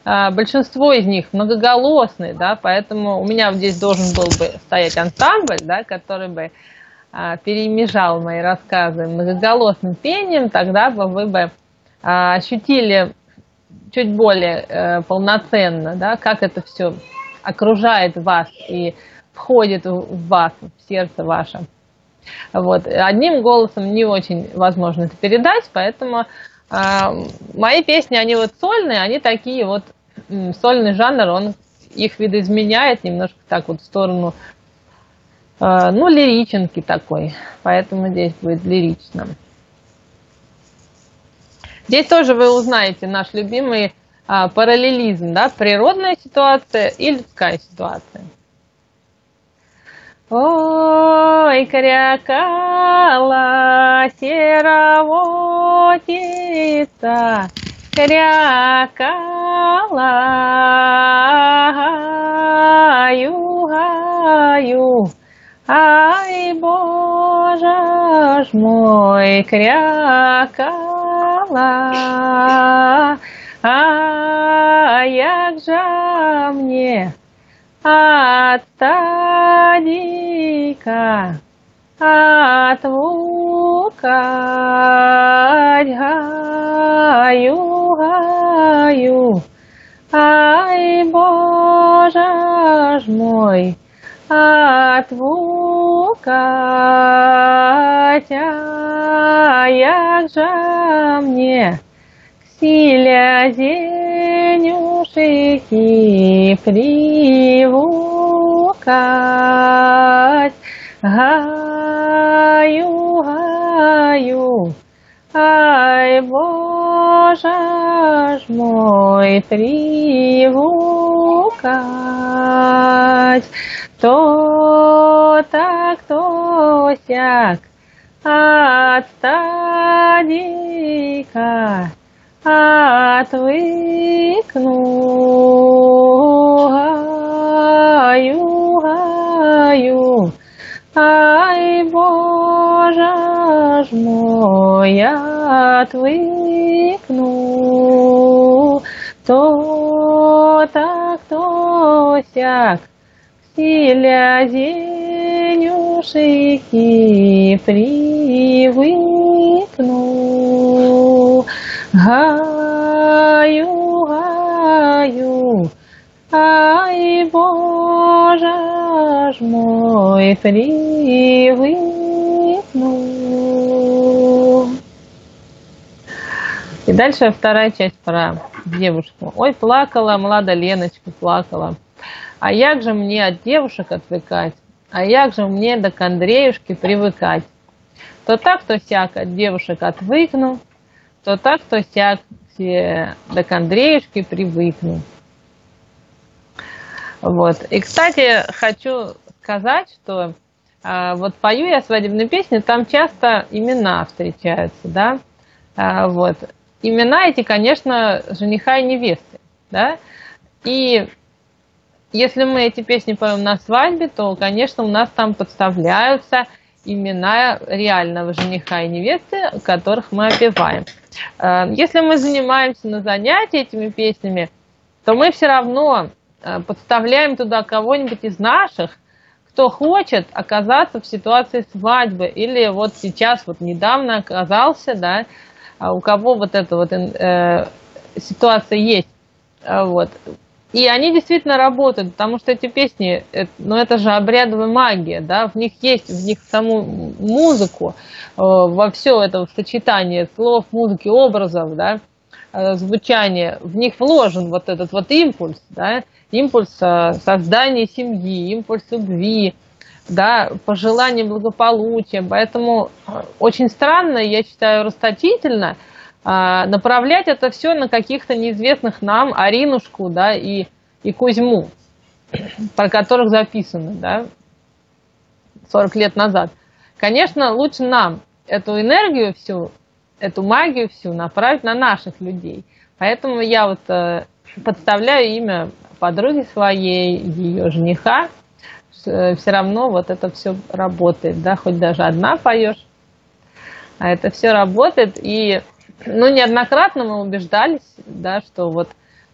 большинство из них многоголосные, да, поэтому у меня здесь должен был бы стоять ансамбль, да, который бы перемежал мои рассказы многоголосным пением, тогда бы вы бы ощутили чуть более полноценно, да, как это все окружает вас и входит в вас, в сердце ваше. Вот. Одним голосом не очень возможно это передать, поэтому э, мои песни, они вот сольные, они такие вот, м, сольный жанр, он их видоизменяет немножко так вот в сторону, э, ну, лириченки такой, поэтому здесь будет лирично. Здесь тоже вы узнаете наш любимый э, параллелизм, да, природная ситуация и людская ситуация. Ой, крякала сероводица, крякала, гаю-гаю, ай, Боже ж мой, крякала, а як же мне от стадика отвукать, гаю, гаю, ай, Боже ж мой, отвукать, а як же мне к силе зенюшики привукать, гаю, гаю, ай, Боже ж мой, привукать, то так, то сяк, от стадика отвыкну, гаю, гаю, ай, Боже ж мой, отвыкну, то так, то сяк, силя зенюшики привыкну, гаю, гаю, ай, Боже ж мой, привыкну. И дальше вторая часть про девушку. Ой, плакала, млада Леночка, плакала. А як же мне от девушек отвыкать? А як же мне до к Андреюшке привыкать? То так, то сяк от девушек отвыкну, то так, то сяк до к Андреюшке привыкну. Вот. И, кстати, хочу сказать, что а, вот пою я свадебные песни, там часто имена встречаются, да, а, вот. Имена эти, конечно, жениха и невесты, да, и если мы эти песни поем на свадьбе, то, конечно, у нас там подставляются имена реального жениха и невесты, которых мы опеваем. Если мы занимаемся на занятии этими песнями, то мы все равно подставляем туда кого-нибудь из наших, кто хочет оказаться в ситуации свадьбы, или вот сейчас, вот недавно оказался, да, у кого вот эта вот э, ситуация есть, вот. И они действительно работают, потому что эти песни, ну это же обрядовая магия, да, в них есть, в них саму музыку, во все это сочетание слов, музыки, образов, да, звучания, в них вложен вот этот вот импульс, да, импульс создания семьи, импульс любви, да, пожелание благополучия. Поэтому очень странно, я считаю, расточительно направлять это все на каких-то неизвестных нам Аринушку, да, и, и Кузьму, про которых записано, да, сорок лет назад. Конечно, лучше нам эту энергию всю, эту магию всю направить на наших людей. Поэтому я вот э, подставляю имя подруги своей, ее жениха. Все равно вот это все работает, да, хоть даже одна поешь, а это все работает. И ну, неоднократно мы убеждались, да, что вот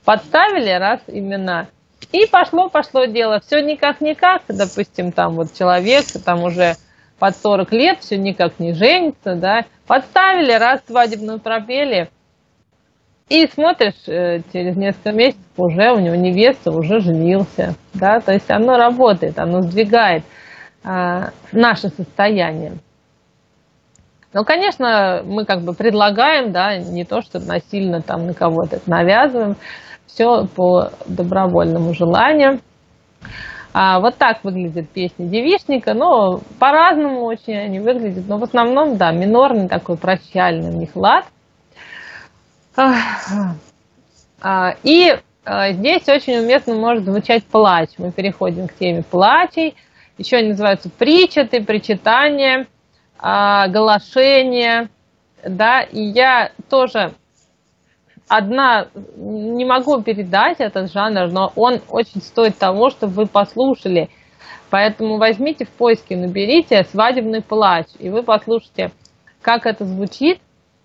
подставили раз имена, и пошло-пошло дело. Все никак-никак, допустим, там вот человек, там уже под сорок лет, все никак не женится, да, подставили, раз свадебную пропели, и смотришь, через несколько месяцев уже у него невеста, уже женился, да, то есть оно работает, оно сдвигает а, наше состояние. Ну, конечно, мы как бы предлагаем, да, не то, что насильно там на кого-то это навязываем, все по добровольному желанию. А, вот так выглядит песня девичника, но по-разному очень они выглядят, но в основном, да, минорный такой прощальный у них лад. И здесь очень уместно может звучать плач. Мы переходим к теме плачей. Еще они называются причеты, причитания, голошения. Да? И я тоже одна не могу передать этот жанр, но он очень стоит того, чтобы вы послушали. Поэтому возьмите в поиске, наберите «Свадебный плач», и вы послушайте, как это звучит.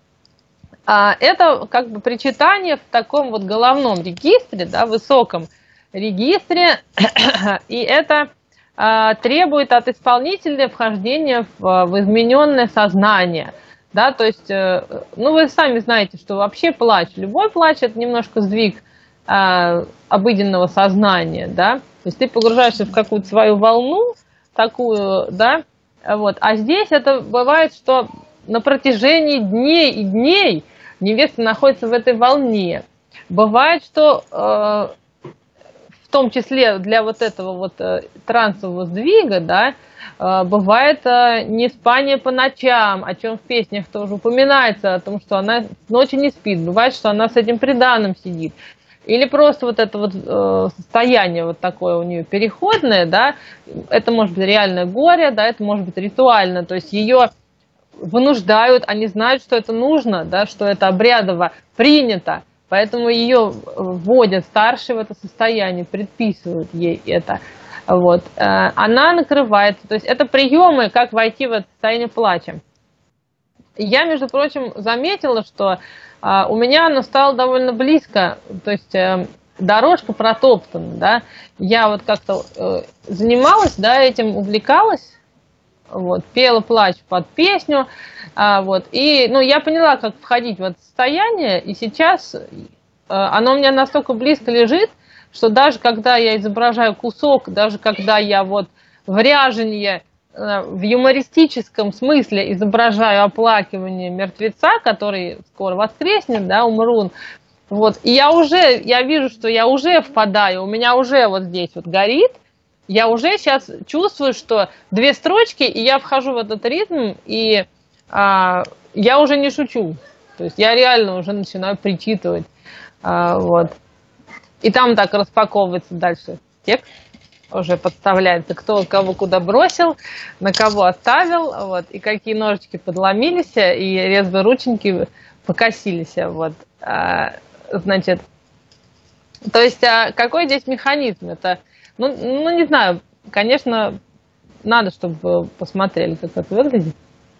Это как бы причитание в таком вот головном регистре, да, высоком регистре, и это а, требует от исполнителя вхождения в, в измененное сознание, да, то есть, ну, вы сами знаете, что вообще плач, любой плач – это немножко сдвиг а, обыденного сознания, да, то есть ты погружаешься в какую-то свою волну такую, да, вот, а здесь это бывает, что на протяжении дней и дней невеста находится в этой волне. Бывает, что э, в том числе для вот этого вот э, трансового сдвига, да, э, бывает э, неспание по ночам, о чем в песнях тоже упоминается, о том, что она ночью не спит. Бывает, что она с этим приданым сидит. Или просто вот это вот э, состояние вот такое у нее переходное, да, это может быть реальное горе, да, это может быть ритуально, то есть ее вынуждают, они знают, что это нужно, да, что это обрядово принято, поэтому ее вводят старшие в это состояние, предписывают ей это. Вот. Она накрывается, то есть это приемы, как войти в это состояние плача. Я, между прочим, заметила, что у меня оно стало довольно близко, то есть дорожка протоптана, да. Я вот как-то занималась, да, этим, увлекалась. Вот, пела плач под песню, а, вот, и, ну, я поняла, как входить в это состояние, и сейчас а, оно у меня настолько близко лежит, что даже когда я изображаю кусок, даже когда я вот в ряженье, а, в юмористическом смысле изображаю оплакивание мертвеца, который скоро воскреснет, да, умрун, вот, и я уже, я вижу, что я уже впадаю, у меня уже вот здесь вот горит. Я уже сейчас чувствую, что две строчки, и я вхожу в этот ритм, и а, я уже не шучу. То есть я реально уже начинаю причитывать. А, вот. И там так распаковывается дальше текст. Уже подставляется, кто кого куда бросил, на кого оставил, вот, и какие ножички подломились, и резвые рученьки покосились. Вот. А, значит, то есть а какой здесь механизм? Это... Ну, ну, не знаю, конечно, надо, чтобы посмотрели, как это выглядит.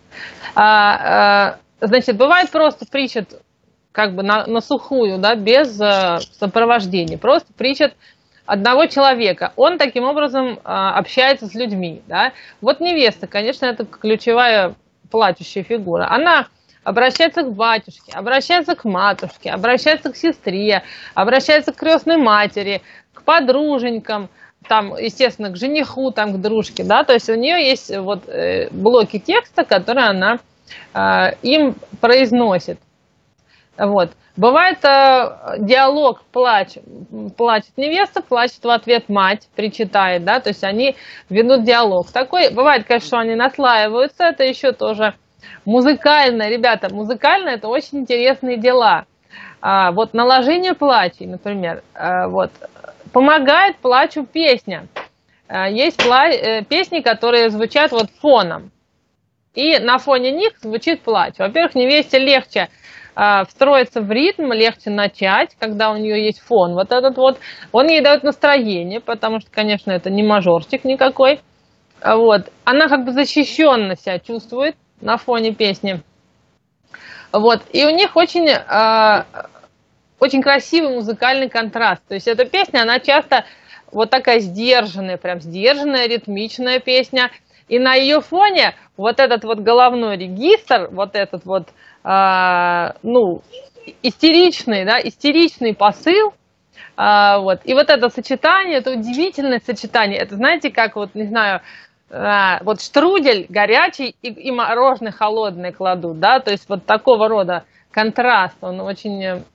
А, а, значит, бывает просто причет как бы на, на сухую, да, без а, сопровождения, просто причет одного человека. Он таким образом а, общается с людьми, да. Вот невеста, конечно, это ключевая плачущая фигура. Она обращается к батюшке, обращается к матушке, обращается к сестре, обращается к крестной матери, к подруженькам, там, естественно, к жениху, там, к дружке, да, то есть у нее есть вот э, блоки текста, которые она э, им произносит. Вот. Бывает э, диалог, плач, плачет невеста, плачет в ответ мать, причитает, да, то есть они ведут диалог. Такой, бывает, конечно, что они наслаиваются, это еще тоже музыкально, ребята, музыкально это очень интересные дела. А, вот наложение плачей, например, а, вот, помогает плачу песня. Есть песни, которые звучат вот фоном. И на фоне них звучит плач. Во-первых, невесте легче встроиться в ритм, легче начать, когда у нее есть фон. Вот этот вот, он ей дает настроение, потому что, конечно, это не мажорчик никакой. Вот. Она как бы защищенно себя чувствует на фоне песни. Вот. И у них очень... очень красивый музыкальный контраст. То есть эта песня, она часто вот такая сдержанная, прям сдержанная, ритмичная песня. И на ее фоне вот этот вот головной регистр, вот этот вот, э, ну, истеричный, да, истеричный посыл, э, вот. И вот это сочетание, это удивительное сочетание. Это, знаете, как вот, не знаю, э, вот штрудель горячий и, и мороженое холодное кладут, да, то есть вот такого рода контраст, он очень, э,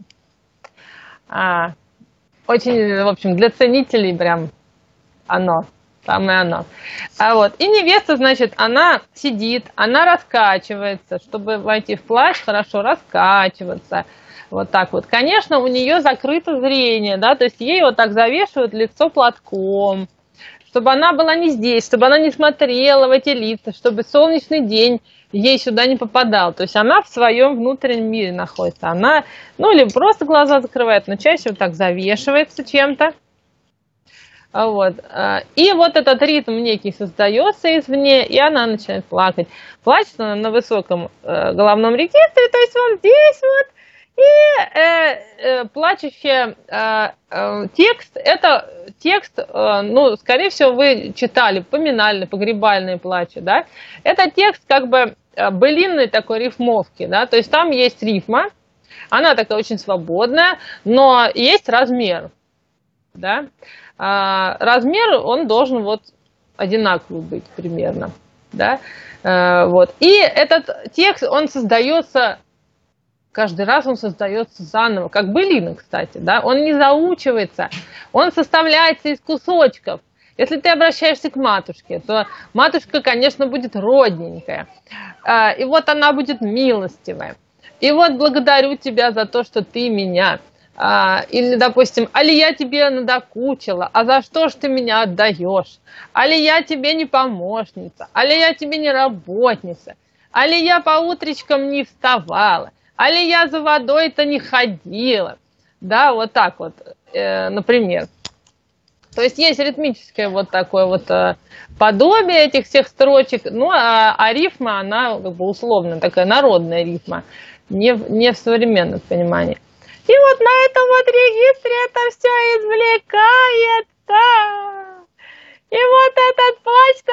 очень, в общем, для ценителей прям оно. Самое оно. А вот. И невеста, значит, она сидит, она раскачивается, чтобы войти в плащ, хорошо раскачиваться. Вот так вот. Конечно, у нее закрыто зрение, да, то есть ей вот так завешивают лицо платком, чтобы она была не здесь, чтобы она не смотрела в эти лица, чтобы солнечный день ей сюда не попадал. То есть она в своем внутреннем мире находится. Она, ну, или просто глаза закрывает, но чаще вот так завешивается чем-то. Вот. И вот этот ритм некий создается извне, и она начинает плакать. Плачет она на высоком э, головном регистре, то есть вот здесь вот. И э, э, плачущий э, э, текст, это текст, э, ну, скорее всего, вы читали поминальные, погребальные плачи, да. Это текст как бы былинной такой рифмовки, да, то есть там есть рифма, она такая очень свободная, но есть размер, да. А, размер, он должен вот одинаковый быть примерно, да, а, вот. И этот текст, он создается, каждый раз он создается заново, как былина, кстати, да, он не заучивается, он составляется из кусочков. Если ты обращаешься к матушке, то матушка, конечно, будет родненькая, а, и вот она будет милостивая, и вот благодарю тебя за то, что ты меня... А, или, допустим, али я тебе надокучила, а за что ж ты меня отдаешь? Али я тебе не помощница, али я тебе не работница, али я по утречкам не вставала, али я за водой-то не ходила. Да, вот так вот, э, например. То есть есть ритмическое вот такое вот э, подобие этих всех строчек, ну, а, а рифма, она как бы условно такая народная рифма, не, не в современном понимании. И вот на этом вот регистре это все извлекается. И вот этот плач-то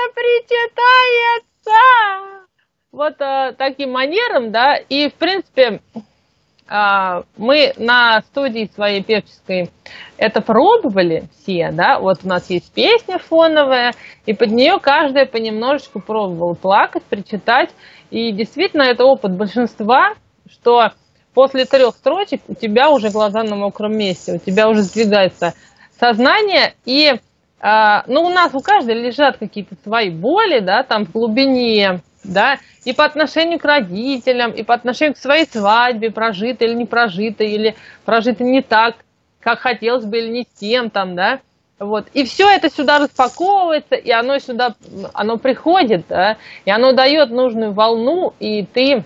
причитается. Вот а, таким манером, да. И, в принципе, а, мы на студии своей певческой это пробовали все, да. Вот у нас есть песня фоновая, и под нее каждая понемножечку пробовала плакать, причитать. И действительно, это опыт большинства, что... После трех строчек у тебя уже глаза на мокром месте, у тебя уже сдвигается сознание, и, э, ну, у нас у каждого лежат какие-то свои боли, да, там в глубине, да, и по отношению к родителям, и по отношению к своей свадьбе, прожитой или не прожитой, или прожитой не так, как хотелось бы, или не с тем, там, да, вот, и все это сюда распаковывается, и оно сюда, оно приходит, да, и оно дает нужную волну, и ты...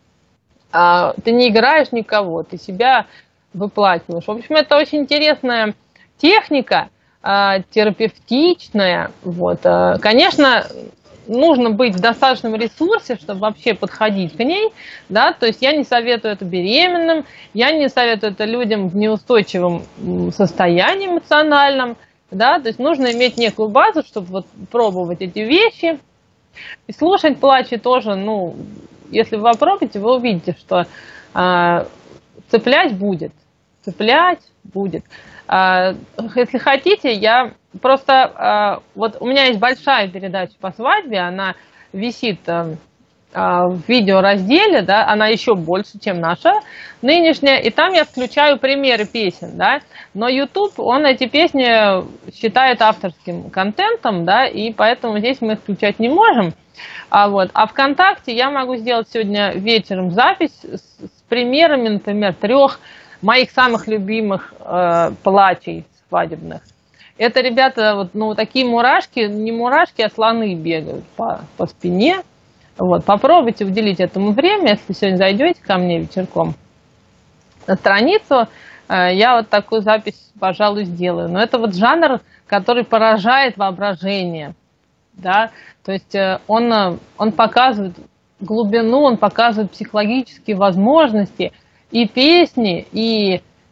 ты не играешь никого, ты себя выплакиваешь. В общем, это очень интересная техника, терапевтичная. Вот. Конечно, нужно быть в достаточном ресурсе, чтобы вообще подходить к ней. Да? То есть я не советую это беременным, я не советую это людям в неустойчивом состоянии эмоциональном. Да? То есть нужно иметь некую базу, чтобы вот пробовать эти вещи. И слушать плачи тоже, ну... Если вы попробуете, вы увидите, что э, цеплять будет. Цеплять будет. Э, если хотите, я просто... Э, вот у меня есть большая передача по свадьбе, она висит э, в видеоразделе, да, она еще больше, чем наша нынешняя, и там я включаю примеры песен, да, но YouTube, он эти песни считает авторским контентом, да, и поэтому здесь мы их включать не можем. А, вот. А ВКонтакте я могу сделать сегодня вечером запись с, с примерами, например, трех моих самых любимых э, плачей свадебных. Это, ребята, вот, ну, такие мурашки, не мурашки, а слоны бегают по, по спине. Вот. Попробуйте уделить этому время, если сегодня зайдете ко мне вечерком на страницу, э, я вот такую запись, пожалуй, сделаю. Но это вот жанр, который поражает воображение. Да? То есть он, он показывает глубину, он показывает психологические возможности и песни, и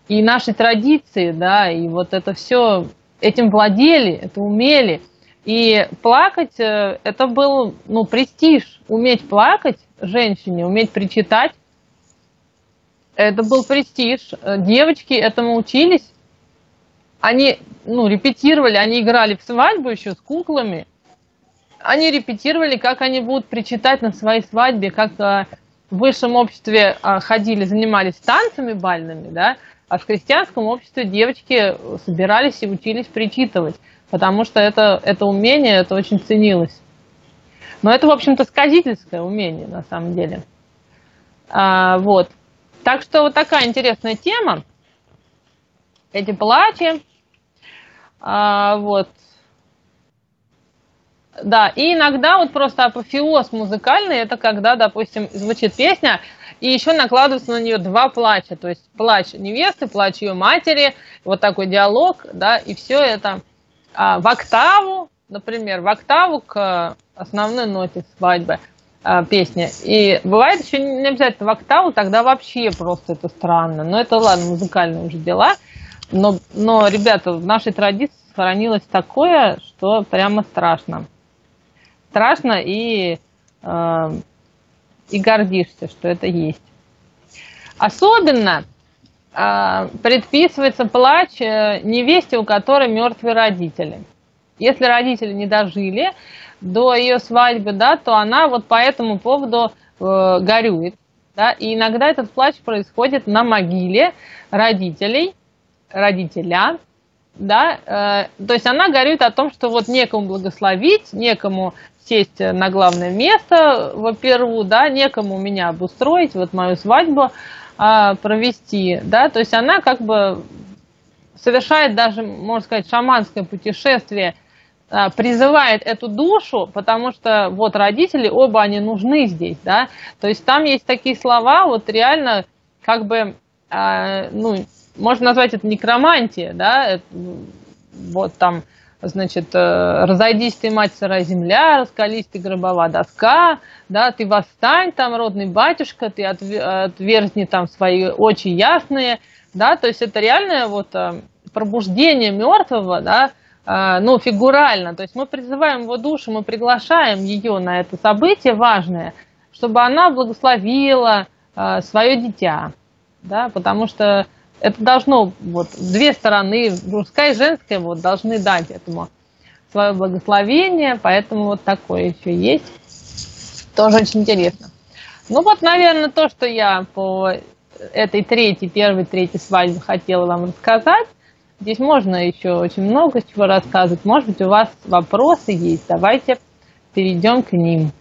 и наши традиции, да, и вот это все, этим владели, это умели. И плакать, это был, ну, престиж. Уметь плакать женщине, уметь причитать, это был престиж. Девочки этому учились. Они, ну, репетировали, они играли в свадьбу еще с куклами. Они репетировали, как они будут причитать на своей свадьбе, как в высшем обществе ходили, занимались танцами бальными, да, а в крестьянском обществе девочки собирались и учились причитывать, потому что это, это умение, это очень ценилось. Но это, в общем-то, сказительское умение, на самом деле. А, вот. Так что вот такая интересная тема. Эти плачи. А, вот. Да, и иногда вот просто апофеоз музыкальный, это когда, допустим, звучит песня, и еще накладывается на нее два плача, то есть плач невесты, плач ее матери, вот такой диалог, да, и все это а, в октаву, например, в октаву к основной ноте свадьбы а, песни. И бывает еще не обязательно в октаву, тогда вообще просто это странно, но это, ладно, музыкальные уже дела, но, но, ребята, в нашей традиции сохранилось такое, что прямо страшно. Страшно и, э, и гордишься, что это есть. Особенно э, предписывается плач невесте, у которой мертвые родители. Если родители не дожили до ее свадьбы, да, то она вот по этому поводу э, горюет. Да, и иногда этот плач происходит на могиле родителей, родителя. Да, э, то есть она горюет о том, что вот некому благословить, некому сесть на главное место в Перу, да, некому меня обустроить, вот мою свадьбу э, провести, да, то есть она как бы совершает даже, можно сказать, шаманское путешествие, э, призывает эту душу, потому что вот родители, оба они нужны здесь, да, то есть там есть такие слова, вот реально как бы, э, ну, можно назвать это некромантией, да, вот там, значит, разойдись ты, мать сырая земля, раскались ты, гробова доска, да, ты восстань там, родный батюшка, ты отверзни там свои очи ясные, да, то есть это реальное вот пробуждение мертвого, да, ну, фигурально, то есть мы призываем его душу, мы приглашаем ее на это событие важное, чтобы она благословила свое дитя, да, потому что это должно, вот, две стороны, мужская и женская, вот, должны дать этому свое благословение, поэтому вот такое еще есть. Тоже очень интересно. Ну вот, наверное, то, что я по этой третьей, первой, третьей свадьбе хотела вам рассказать. Здесь можно еще очень много чего рассказывать. Может быть, у вас вопросы есть. Давайте перейдем к ним.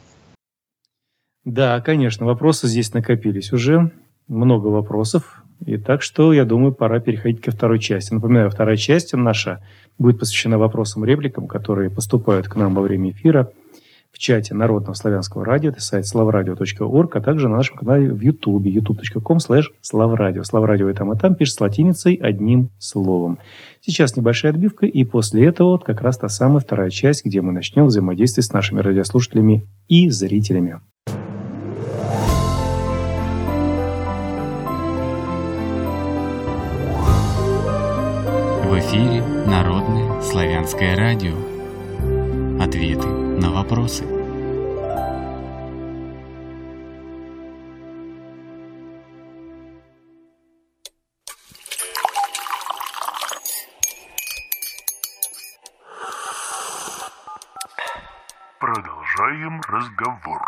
Да, конечно, вопросы здесь накопились уже. Много вопросов. И так что, я думаю, пора переходить ко второй части. Напоминаю, вторая часть наша будет посвящена вопросам-репликам, которые поступают к нам во время эфира в чате Народного славянского радио, это сайт славрадио точка орг, а также на нашем канале в Ютубе, ютуб точка ком слэш славрадио. Славрадио и там, и там пишется латиницей одним словом. Сейчас небольшая отбивка, и после этого вот как раз та самая вторая часть, где мы начнем взаимодействовать с нашими радиослушателями и зрителями. В эфире Народное славянское радио. Ответы на вопросы. Продолжаем разговор.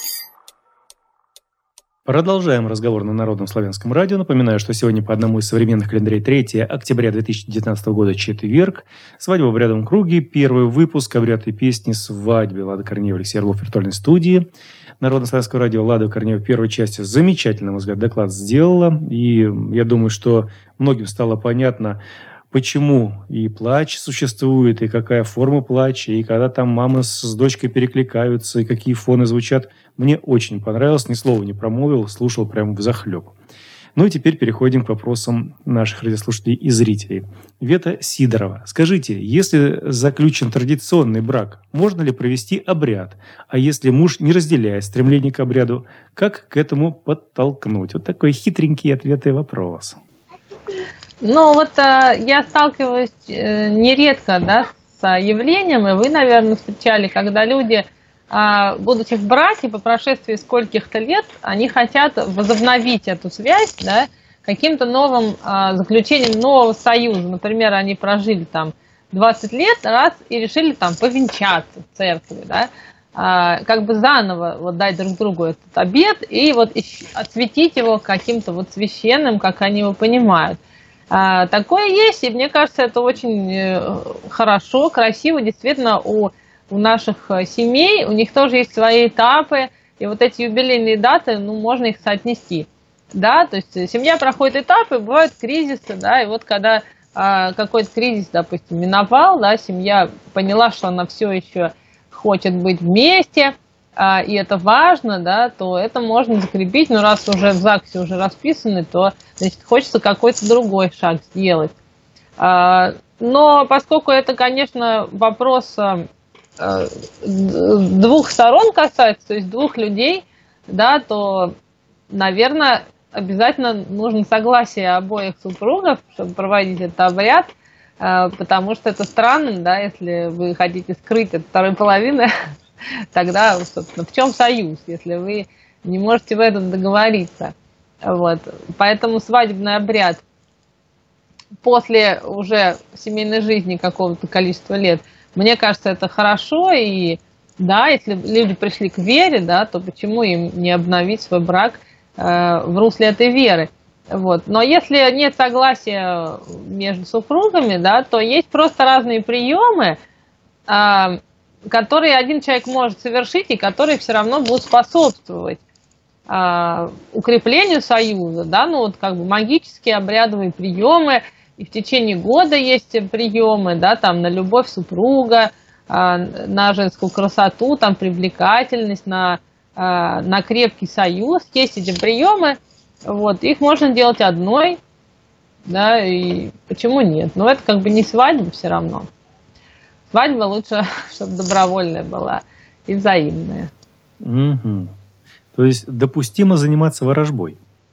Продолжаем разговор на Народном славянском радио. Напоминаю, что сегодня по одному из современных календарей третьего октября две тысячи девятнадцатого года, четверг. Свадьба в обрядовом круге. Первый выпуск «Обряд и песни свадьбы». Лада Корнеева, Алексей Орлов в виртуальной студии. Народное славянское радио. Лада Корнеева в первой части замечательно, на мой взгляд, доклад сделала. И я думаю, что многим стало понятно, почему и плач существует, и какая форма плача, и когда там мама с дочкой перекликаются, и какие фоны звучат. Мне очень понравилось, ни слова не промолвил, слушал прямо взахлеб. Ну и теперь переходим к вопросам наших радиослушателей и зрителей. Вета Сидорова. Скажите, если заключен традиционный брак, можно ли провести обряд? А если муж не разделяет стремление к обряду, как к этому подтолкнуть? Вот такой хитренький ответ и вопрос. Ну, вот а, я сталкиваюсь э, нередко, да, с явлением, и вы, наверное, встречали, когда люди, а, будучи в браке, по прошествии скольких-то лет, они хотят возобновить эту связь, да, каким-то новым а, заключением нового союза. Например, они прожили там двадцать лет раз и решили там повенчаться в церкви, да, а, как бы заново вот дать друг другу этот обет и вот осветить его каким-то вот священным, как они его понимают. А, такое есть, и мне кажется, это очень хорошо, красиво. Действительно, у, у наших семей, у них тоже есть свои этапы, и вот эти юбилейные даты, ну, можно их соотнести. Да, то есть семья проходит этапы, бывают кризисы, да, и вот когда а, какой-то кризис, допустим, миновал, да, семья поняла, что она все еще хочет быть вместе, а, и это важно, да, то это можно закрепить, но раз уже в ЗАГСе уже расписаны, то, значит, хочется какой-то другой шаг сделать. А, но поскольку это, конечно, вопрос а, двух сторон касается, то есть двух людей, да, то, наверное, обязательно нужно согласие обоих супругов, чтобы проводить этот обряд, потому что это странно, да, если вы хотите скрыть от второй половины, тогда, собственно, в чем союз, если вы не можете в этом договориться. Вот. Поэтому свадебный обряд после уже семейной жизни какого-то количества лет, мне кажется, это хорошо, и да, если люди пришли к вере, да, то почему им не обновить свой брак в русле этой веры. Вот. Но если нет согласия между супругами, да, то есть просто разные приемы, которые один человек может совершить и которые все равно будут способствовать укреплению союза. Да, ну, вот как бы магические обрядовые приемы, и в течение года есть приемы, да, там, на любовь супруга, на женскую красоту, там, привлекательность, на на крепкий союз, есть эти приемы, вот, их можно делать одной, да, и почему нет? Но это как бы не свадьба все равно. Свадьба лучше, чтобы добровольная была и взаимная. Угу. То есть допустимо заниматься ворожбой?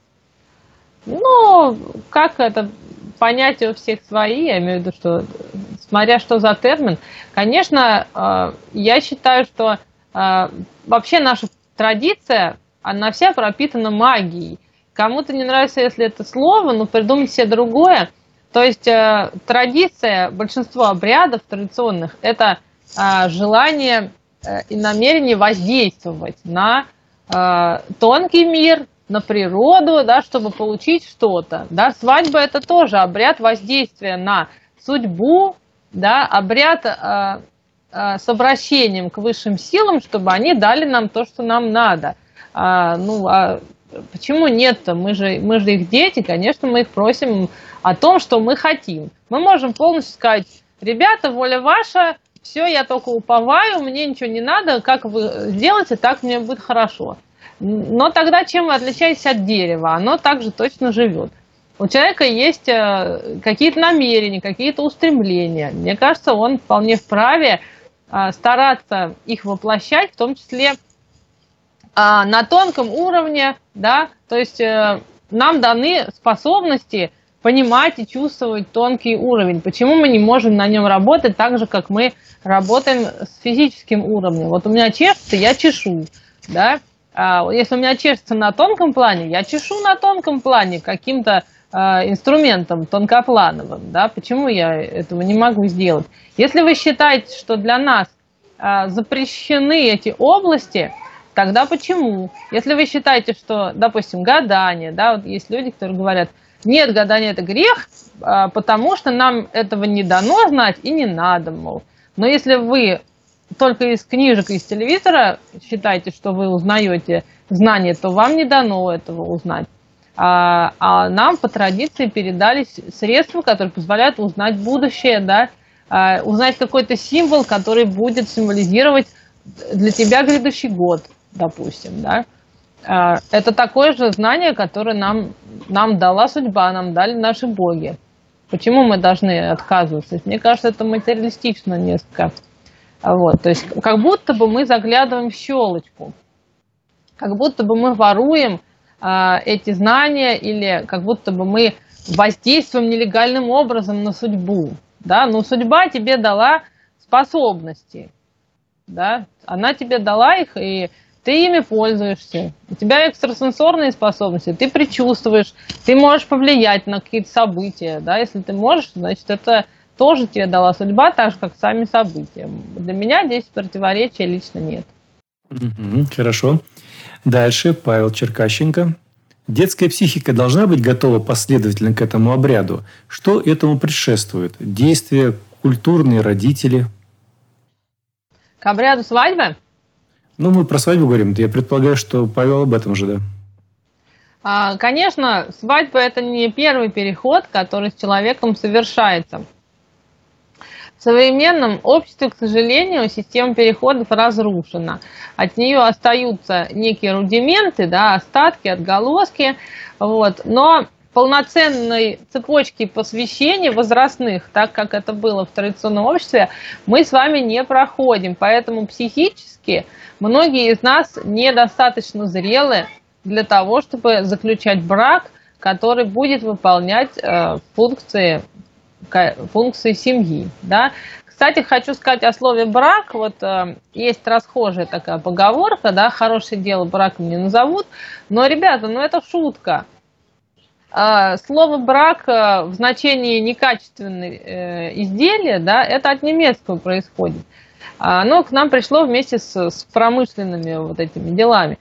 Ну, как это, понятия у всех свои, я имею в виду, что смотря что за термин. Конечно, я считаю, что вообще наша традиция, она вся пропитана магией. Кому-то не нравится, если это слово, но придумайте себе другое. То есть э, традиция, большинство обрядов традиционных, это э, желание э, и намерение воздействовать на э, тонкий мир, на природу, да, чтобы получить что-то. Да. Свадьба – это тоже обряд воздействия на судьбу, да, обряд э, с обращением к высшим силам, чтобы они дали нам то, что нам надо. А, ну, а почему нет-то? Мы же, мы же их дети, конечно, мы их просим о том, что мы хотим. Мы можем полностью сказать: ребята, воля ваша, все, я только уповаю, мне ничего не надо, как вы сделаете, так мне будет хорошо. Но тогда чем вы отличаетесь от дерева? Оно также точно живет. У человека есть какие-то намерения, какие-то устремления. Мне кажется, он вполне вправе стараться их воплощать, в том числе а, на тонком уровне, да, то есть э, нам даны способности понимать и чувствовать тонкий уровень. Почему мы не можем на нем работать так же, как мы работаем с физическим уровнем? Вот у меня чешется, я чешу, да, а если у меня чешется на тонком плане, я чешу на тонком плане каким-то инструментом тонкоплановым, да, почему я этого не могу сделать? Если вы считаете, что для нас а, запрещены эти области, тогда почему? Если вы считаете, что, допустим, гадание, да, вот есть люди, которые говорят: нет, гадание – это грех, а, потому что нам этого не дано знать и не надо, мол. Но если вы только из книжек, из телевизора считаете, что вы узнаете знания, то вам не дано этого узнать. А, а нам по традиции передались средства, которые позволяют узнать будущее, да, а, узнать какой-то символ, который будет символизировать для тебя грядущий год, допустим, да. А, это такое же знание, которое нам, нам дала судьба, нам дали наши боги. Почему мы должны отказываться? Мне кажется, это материалистично несколько. Вот, то есть как будто бы мы заглядываем в щелочку, как будто бы мы воруем э, эти знания, или как будто бы мы воздействуем нелегальным образом на судьбу. Да? Но судьба тебе дала способности. Да? Она тебе дала их, и ты ими пользуешься. У тебя экстрасенсорные способности, ты предчувствуешь, ты можешь повлиять на какие-то события. Да? Если ты можешь, значит, это тоже тебе дала судьба, так же, как сами события. Для меня здесь противоречия лично нет. Угу, хорошо. Дальше Павел Черкащенко. Детская психика должна быть готова последовательно к этому обряду. Что этому предшествует? Действия, культурные, родители? К обряду свадьбы? Ну, мы про свадьбу говорим. Я предполагаю, что Павел об этом же, да? А, конечно, свадьба – это не первый переход, который с человеком совершается. В современном обществе, к сожалению, система переходов разрушена. От нее остаются некие рудименты, да, остатки, отголоски. Вот. Но полноценной цепочки посвящений возрастных, так как это было в традиционном обществе, мы с вами не проходим. Поэтому психически многие из нас недостаточно зрелы для того, чтобы заключать брак, который будет выполнять э, функции функции семьи. Да? Кстати, хочу сказать о слове «брак». Вот э, есть расхожая такая поговорка, да, «хорошее дело браком не назовут». Но, ребята, ну это шутка. Э, слово «брак» э, в значении некачественное э, изделие, да, это от немецкого происходит. Оно к нам пришло вместе с, с промышленными вот этими делами.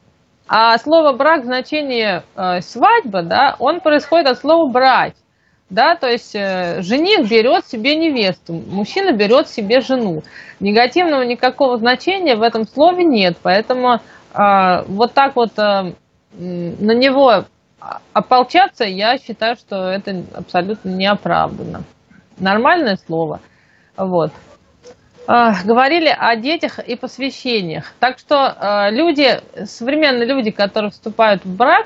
А слово «брак» в значении э, свадьба, да, он происходит от слова «брать». Да, то есть э, жених берет себе невесту, мужчина берет себе жену. Негативного никакого значения в этом слове нет, поэтому э, вот так вот э, на него ополчаться, я считаю, что это абсолютно неоправданно. Нормальное слово. Вот. Э, говорили о детях и посвящениях. Так что э, люди, современные люди, которые вступают в брак,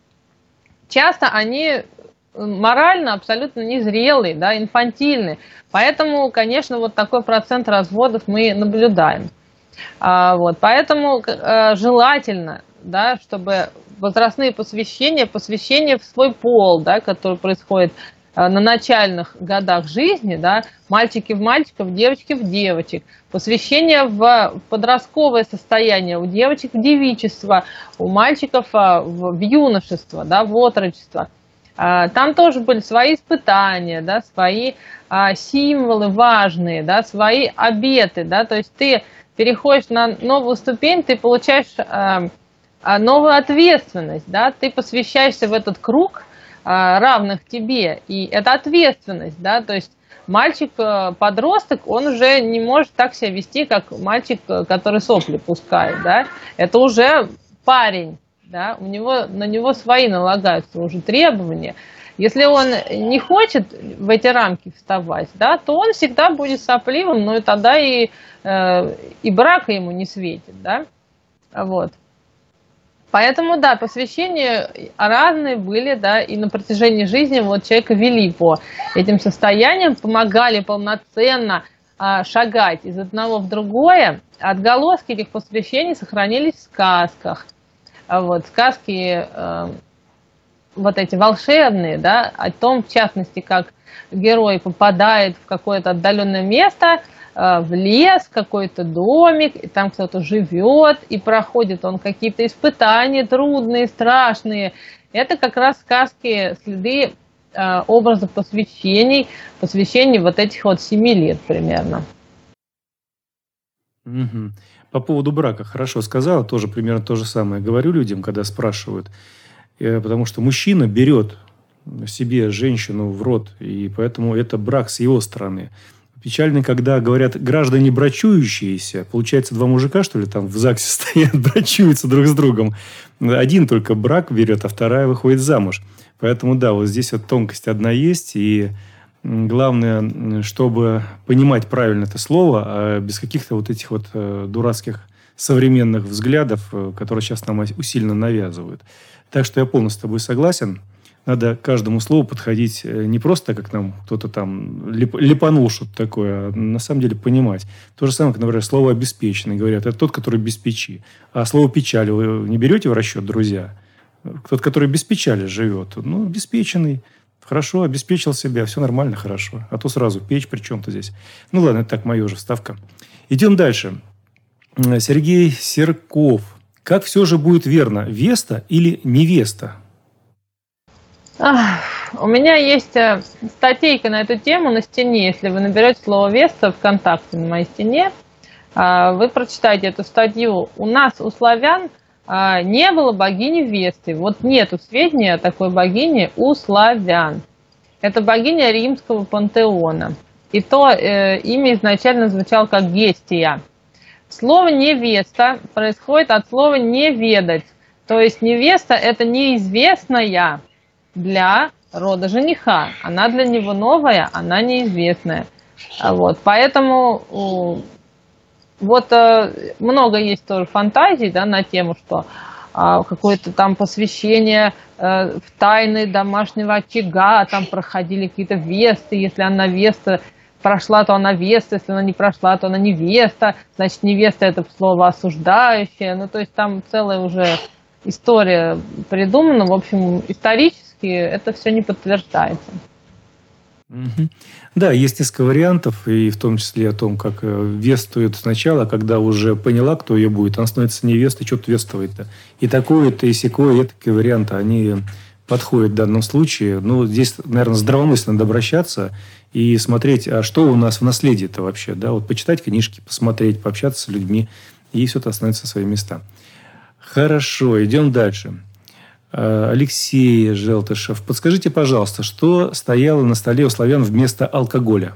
часто они морально абсолютно незрелый, да, инфантильный. Поэтому, конечно, вот такой процент разводов мы наблюдаем. А, вот, поэтому а, желательно, да, чтобы возрастные посвящения, посвящения в свой пол, да, который происходит а, на начальных годах жизни, да, мальчики в мальчиков, девочки в девочек, посвящение в подростковое состояние, у девочек в девичество, у мальчиков а, в, в юношество, да, в отрочество. Там тоже были свои испытания, да, свои а, символы важные, да, свои обеты, да, то есть ты переходишь на новую ступень, ты получаешь а, а, новую ответственность, да, ты посвящаешься в этот круг а, равных тебе, и это ответственность, да, то есть мальчик-подросток, он уже не может так себя вести, как мальчик, который сопли пускает, да, это уже парень. Да, у него, на него свои налагаются уже требования. Если он не хочет в эти рамки вставать, да, то он всегда будет сопливым, но и тогда и, э, и брака ему не светит. Да? Вот. Поэтому, да, посвящения разные были, да, и на протяжении жизни вот человека вели по этим состояниям, помогали полноценно э, шагать из одного в другое. Отголоски этих посвящений сохранились в сказках. Вот, сказки э, вот эти волшебные, да, о том, в частности, как герой попадает в какое-то отдаленное место, э, в лес, в какой-то домик, и там кто-то живет, и проходит он какие-то испытания трудные, страшные. Это как раз сказки, следы э, образов посвящений, посвящений вот этих вот семи лет примерно. Угу. По поводу брака хорошо сказала, тоже примерно то же самое говорю людям, когда спрашивают, потому что мужчина берет себе женщину в рот, и поэтому это брак с его стороны. Печально, когда говорят граждане брачующиеся, получается, два мужика, что ли, там в ЗАГСе стоят, брачуются друг с другом. Один только брак берет, а вторая выходит замуж. Поэтому, да, вот здесь вот тонкость одна есть, и главное, чтобы понимать правильно это слово, а без каких-то вот этих вот дурацких современных взглядов, которые сейчас нам усиленно навязывают. Так что я полностью с тобой согласен. Надо к каждому слову подходить не просто, как нам кто-то там лип, липанул что-то такое, а на самом деле понимать. То же самое, как, например, слово «обеспеченный». Говорят, это тот, который без печи. А слово «печаль» вы не берете в расчет, друзья? Тот, который без печали живет. Ну, обеспеченный. Хорошо, обеспечил себя. Все нормально, хорошо. А то сразу печь при чем-то здесь. Ну, ладно, это так, моя уже вставка. Идем дальше. Сергей Серков. Как все же будет верно? Веста или невеста? Ах, у меня есть э, статейка на эту тему на стене. Если вы наберете слово «Веста» ВКонтакте на моей стене, э, вы прочитаете эту статью. У нас, у славян, э, не было богини Весты. Вот нету сведения о такой богине у славян. Это богиня римского пантеона. И то э, имя изначально звучало как Гестия. Слово «невеста» происходит от слова «не ведать». То есть невеста – это неизвестная для рода жениха. Она для него новая, она неизвестная. Вот. Поэтому вот много есть тоже фантазий, да, на тему, что какое-то там посвящение в тайны домашнего очага, там проходили какие-то весты, если она веста прошла, то она веста, если она не прошла, то она невеста, значит, невеста – это слово осуждающее. Ну, то есть там целая уже история придумана. В общем, исторически это все не подтверждается. Угу. Да, есть несколько вариантов, и в том числе о том, как вествует сначала, когда уже поняла, кто ее будет, она становится невестой, что-то вествует-то. И такое-то, и сякое, и такие варианты, они подходят в данном случае. Ну, здесь, наверное, здравомысленно надо обращаться и смотреть, а что у нас в наследии-то вообще, да, вот почитать книжки, посмотреть, пообщаться с людьми, и все это становится на свои места. Хорошо, идем дальше. Алексей Желтышев, подскажите, пожалуйста, что стояло на столе у славян вместо алкоголя?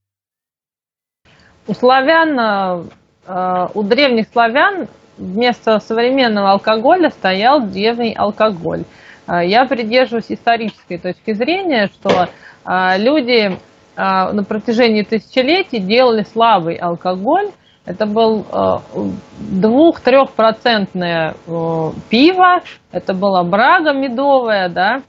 У славян, у древних славян вместо современного алкоголя стоял древний алкоголь. Я придерживаюсь исторической точки зрения, что люди на протяжении тысячелетий делали слабый алкоголь. Это был двух-трехпроцентное пиво, это была брага медовая, да,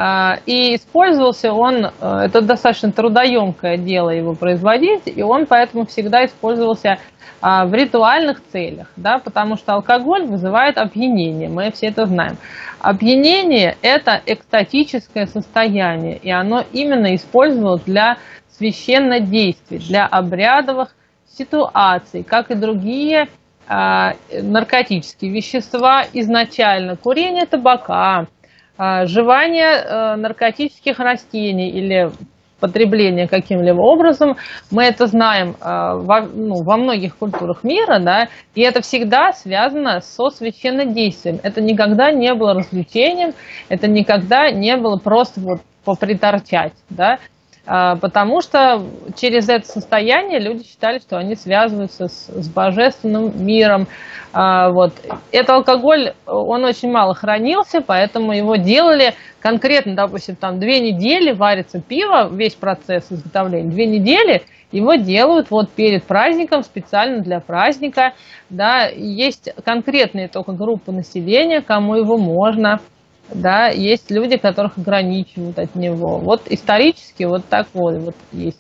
и использовался он, это достаточно трудоемкое дело его производить, и он поэтому всегда использовался в ритуальных целях, да, потому что алкоголь вызывает опьянение, мы все это знаем. Опьянение – это экстатическое состояние, и оно именно использовалось для священнодействий, для обрядовых ситуаций, как и другие э, наркотические вещества изначально. Курение табака, э, жевание э, наркотических растений или потребление каким-либо образом, мы это знаем э, во, ну, во многих культурах мира, да, и это всегда связано со священнодействием. Это никогда не было развлечением, это никогда не было просто вот поприторчать, да. Потому что через это состояние люди считали, что они связываются с, с божественным миром. Вот. Этот алкоголь, он очень мало хранился, поэтому его делали конкретно, допустим, там две недели варится пиво, весь процесс изготовления, две недели его делают вот перед праздником, специально для праздника. Да. Есть конкретные только группы населения, кому его можно. Да, есть люди, которых ограничивают от него. Вот исторически вот так вот, вот есть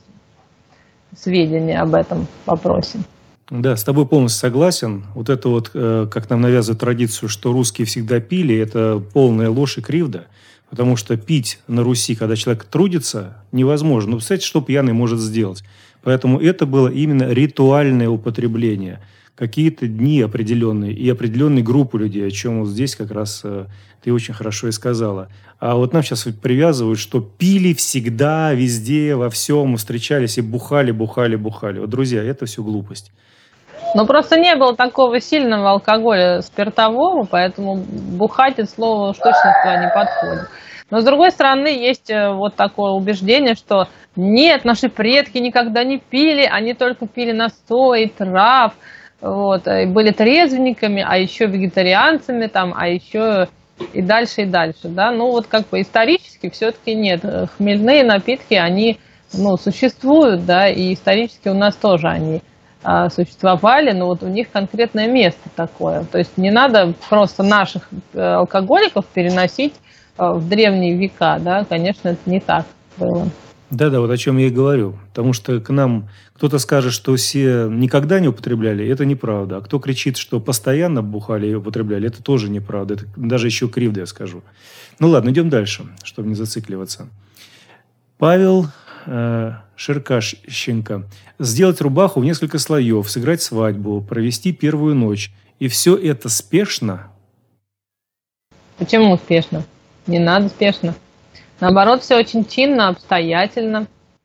сведения об этом вопросе. Да, с тобой полностью согласен. Вот это вот, как нам навязывают традицию, что русские всегда пили, это полная ложь и кривда. Потому что пить на Руси, когда человек трудится, невозможно. Ну, представляете, что пьяный может сделать? Поэтому это было именно ритуальное употребление. Какие-то дни определенные и определенные группы людей, о чем вот здесь как раз э, ты очень хорошо и сказала. А вот нам сейчас привязывают, что пили всегда, везде, во всем, встречались и бухали, бухали, бухали. Вот, друзья, это все глупость. Но просто не было такого сильного алкоголя спиртового, поэтому бухать это слово уж точно туда не подходит. Но с другой стороны, есть вот такое убеждение, что нет, наши предки никогда не пили, они только пили настои, трав. Вот, и были трезвенниками, а еще вегетарианцами, там, а еще и дальше, и дальше, да, ну вот как бы исторически все-таки нет, хмельные напитки, они, ну, существуют, да, и исторически у нас тоже они а, существовали, но вот у них конкретное место такое, то есть не надо просто наших алкоголиков переносить а, в древние века, да, конечно, это не так было. Да-да, вот о чем я и говорю. Потому что к нам кто-то скажет, что все никогда не употребляли, это неправда. А кто кричит, что постоянно бухали и употребляли, это тоже неправда. Это даже еще кривда, я скажу. Ну ладно, идем дальше, чтобы не зацикливаться. Павел э, Шеркащенко. Сделать рубаху в несколько слоев, сыграть свадьбу, провести первую ночь. И все это спешно? Почему спешно? Не надо спешно. Наоборот, все очень чинно, обстоятельно,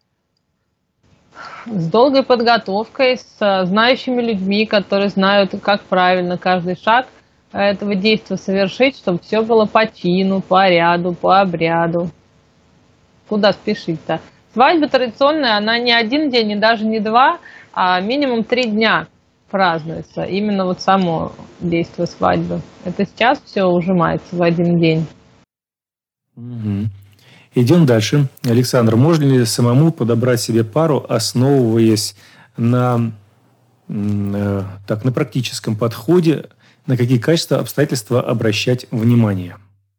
с долгой подготовкой, с знающими людьми, которые знают, как правильно каждый шаг этого действия совершить, чтобы все было по чину, по ряду, по обряду. Куда спешить-то? Свадьба традиционная, она не один день, и даже не два, а минимум три дня празднуется. Именно вот само действие свадьбы. Это сейчас все ужимается в один день. Угу. Идем дальше. Александр, можно ли самому подобрать себе пару, основываясь на, э, так, на практическом подходе, на какие качества, обстоятельства обращать внимание?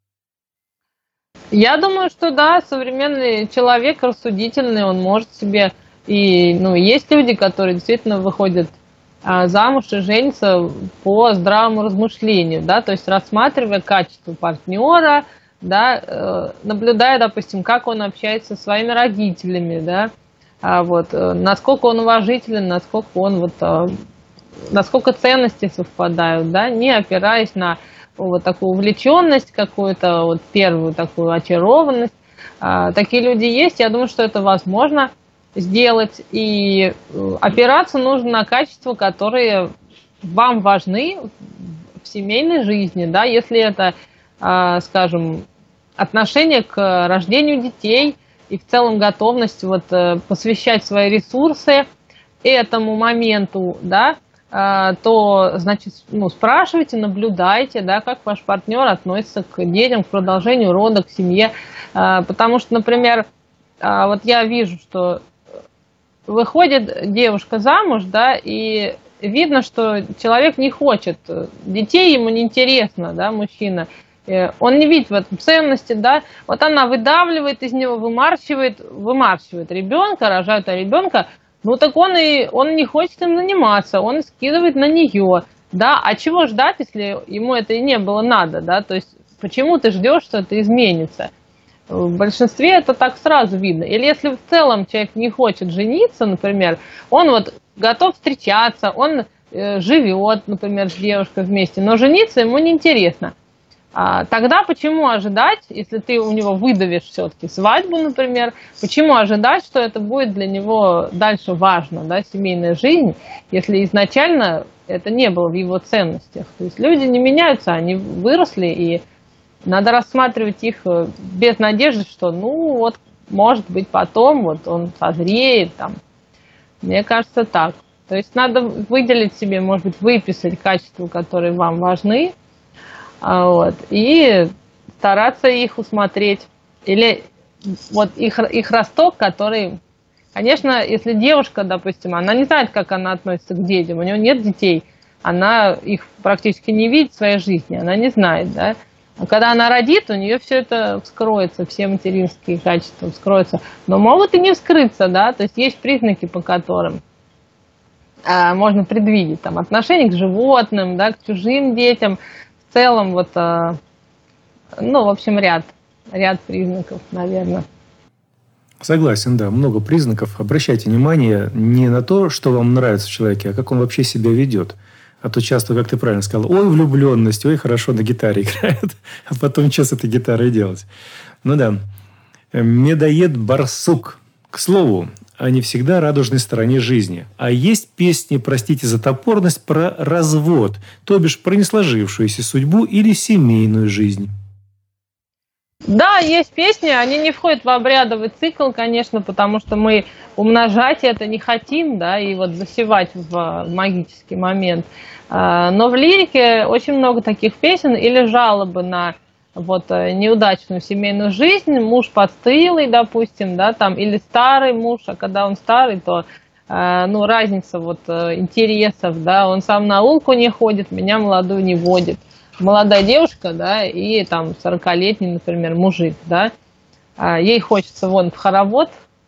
Я думаю, что да, современный человек рассудительный, он может себе... И ну, есть люди, которые действительно выходят а, замуж и женятся по здравому размышлению, да, то есть рассматривая качество партнера, да, наблюдая, допустим, как он общается со своими родителями, да, а вот, насколько он уважителен, насколько он вот, насколько ценности совпадают, да, не опираясь на вот такую увлеченность какую-то, вот первую такую очарованность. А, такие люди есть, я думаю, что это возможно сделать, и опираться нужно на качества, которые вам важны в семейной жизни, да, если это, скажем, отношение к рождению детей и в целом готовность вот посвящать свои ресурсы этому моменту, да, то, значит, ну, спрашивайте, наблюдайте, да, как ваш партнер относится к детям, к продолжению рода, к семье, потому что, например, вот я вижу, что выходит девушка замуж, да, и видно, что человек не хочет, детей ему неинтересно, да, мужчина, он не видит в этом ценности, да, вот она выдавливает из него, вымарщивает, вымарщивает ребенка, рожает ребенка, ну так он и он не хочет им заниматься, он скидывает на нее, да, а чего ждать, если ему это и не было надо, да, то есть почему ты ждешь, что это изменится? В большинстве это так сразу видно. Или если в целом человек не хочет жениться, например, он вот готов встречаться, он э, живет, например, с девушкой вместе, но жениться ему неинтересно. А тогда почему ожидать, если ты у него выдавишь все-таки свадьбу, например, почему ожидать, что это будет для него дальше важно, да, семейная жизнь, если изначально это не было в его ценностях. То есть люди не меняются, они выросли, и надо рассматривать их без надежды, что, ну, вот, может быть, потом вот он созреет, там. Мне кажется, так. То есть надо выделить себе, может быть, выписать качества, которые вам важны, вот, и стараться их усмотреть. Или вот их, их росток, который... Конечно, если девушка, допустим, она не знает, как она относится к детям, у нее нет детей, она их практически не видит в своей жизни, она не знает, да. А когда она родит, у нее все это вскроется, все материнские качества вскроются. Но могут и не вскрыться, да, то есть есть признаки, по которым а, можно предвидеть там отношение к животным, да, к чужим детям, в целом вот, а, ну, в общем, ряд, ряд признаков, наверное. Согласен, да, много признаков. Обращайте внимание не на то, что вам нравится в человеке, а как он вообще себя ведет. А то часто, как ты правильно сказал, ой, влюбленность, ой, хорошо на гитаре играет, а потом что с этой гитарой делать? Ну да. Медоед Барсук. К слову, о не всегда радужной стороне жизни. А есть песни, простите за топорность, про развод, то бишь про несложившуюся судьбу или семейную жизнь. Да, есть песни, они не входят в обрядовый цикл, конечно, потому что мы умножать это не хотим, да, и вот засевать в магический момент. Но в лирике очень много таких песен или жалобы на вот неудачную семейную жизнь, муж подстылый, допустим, да, там, или старый муж, а когда он старый, то, ну, разница вот интересов, да, он сам на улку не ходит, меня молодую не водит. Молодая девушка, да, и там сорокалетний, например, мужик, да, ей хочется вон в хоровод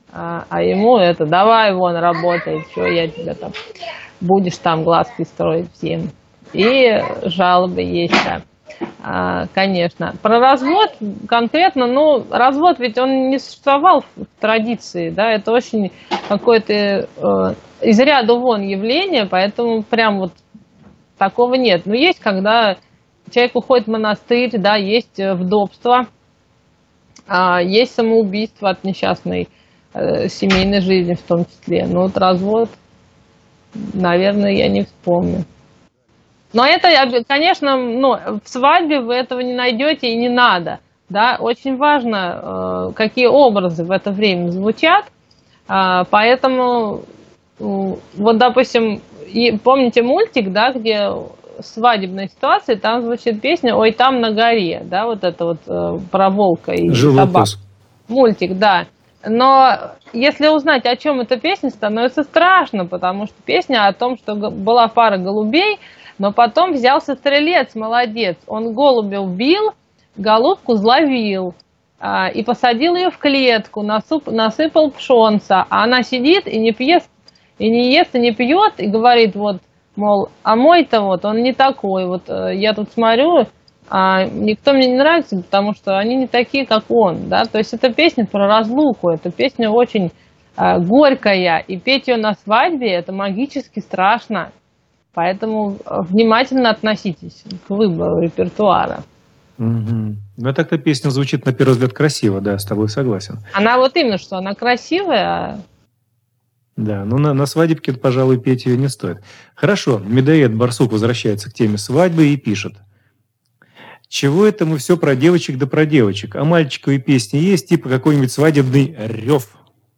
а, а ему это, давай вон работай, что я тебя там, будешь там глазки строить всем. И жалобы есть, да. А, конечно. Про развод конкретно, ну, развод ведь он не существовал в традиции, да, это очень какое-то э, из ряда вон явление, поэтому прям вот такого нет. Но есть, когда человек уходит в монастырь, да, есть вдовство, а, есть самоубийство от несчастной э, семейной жизни в том числе. Но вот развод, наверное, я не вспомню. Но это, конечно, ну, в свадьбе вы этого не найдете и не надо. Да? Очень важно, какие образы в это время звучат. Поэтому, вот, допустим, помните мультик, да, где свадебная ситуация, там звучит песня «Ой, там на горе», да, вот это вот про волка и собак. Мультик, да. Но если узнать, о чем эта песня, становится страшно, потому что песня о том, что была пара голубей, но потом взялся стрелец, молодец. Он голубя убил, голубку зловил а, и посадил ее в клетку, насып, насыпал пшенца. А она сидит и не пьет, и не ест, и не пьет, и говорит, вот, мол, а мой-то вот, он не такой. Вот я тут смотрю, а никто мне не нравится, потому что они не такие, как он. Да? То есть это песня про разлуку, эта песня очень а, горькая, и петь ее на свадьбе, это магически страшно. Поэтому внимательно относитесь к выбору репертуара. Угу. Ну, так-то песня звучит, на первый взгляд, красиво, да, с тобой согласен. Она вот именно, что она красивая. Да, но на, на свадебке, пожалуй, петь ее не стоит. Хорошо, Медоед Барсук возвращается к теме свадьбы и пишет. Чего это мы все про девочек да про девочек? А мальчиковые песни есть, типа какой-нибудь свадебный рев?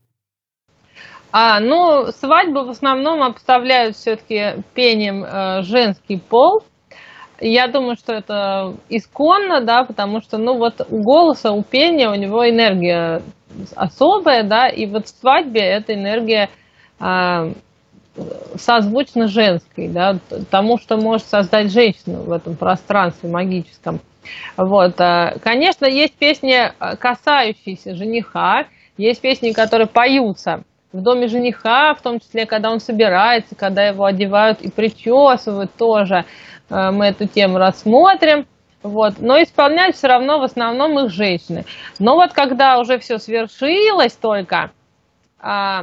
А, ну, свадьбы в основном обставляют все-таки пением э, женский пол. Я думаю, что это исконно, да, потому что, ну, вот у голоса, у пения у него энергия особая, да, и вот в свадьбе эта энергия э, созвучна женской, да, тому, что может создать женщина в этом пространстве магическом. Вот, конечно, есть песни, касающиеся жениха, есть песни, которые поются в доме жениха, в том числе, когда он собирается, когда его одевают и причесывают тоже. Мы эту тему рассмотрим. Вот. Но исполняют все равно в основном их женщины. Но вот когда уже все свершилось только, а,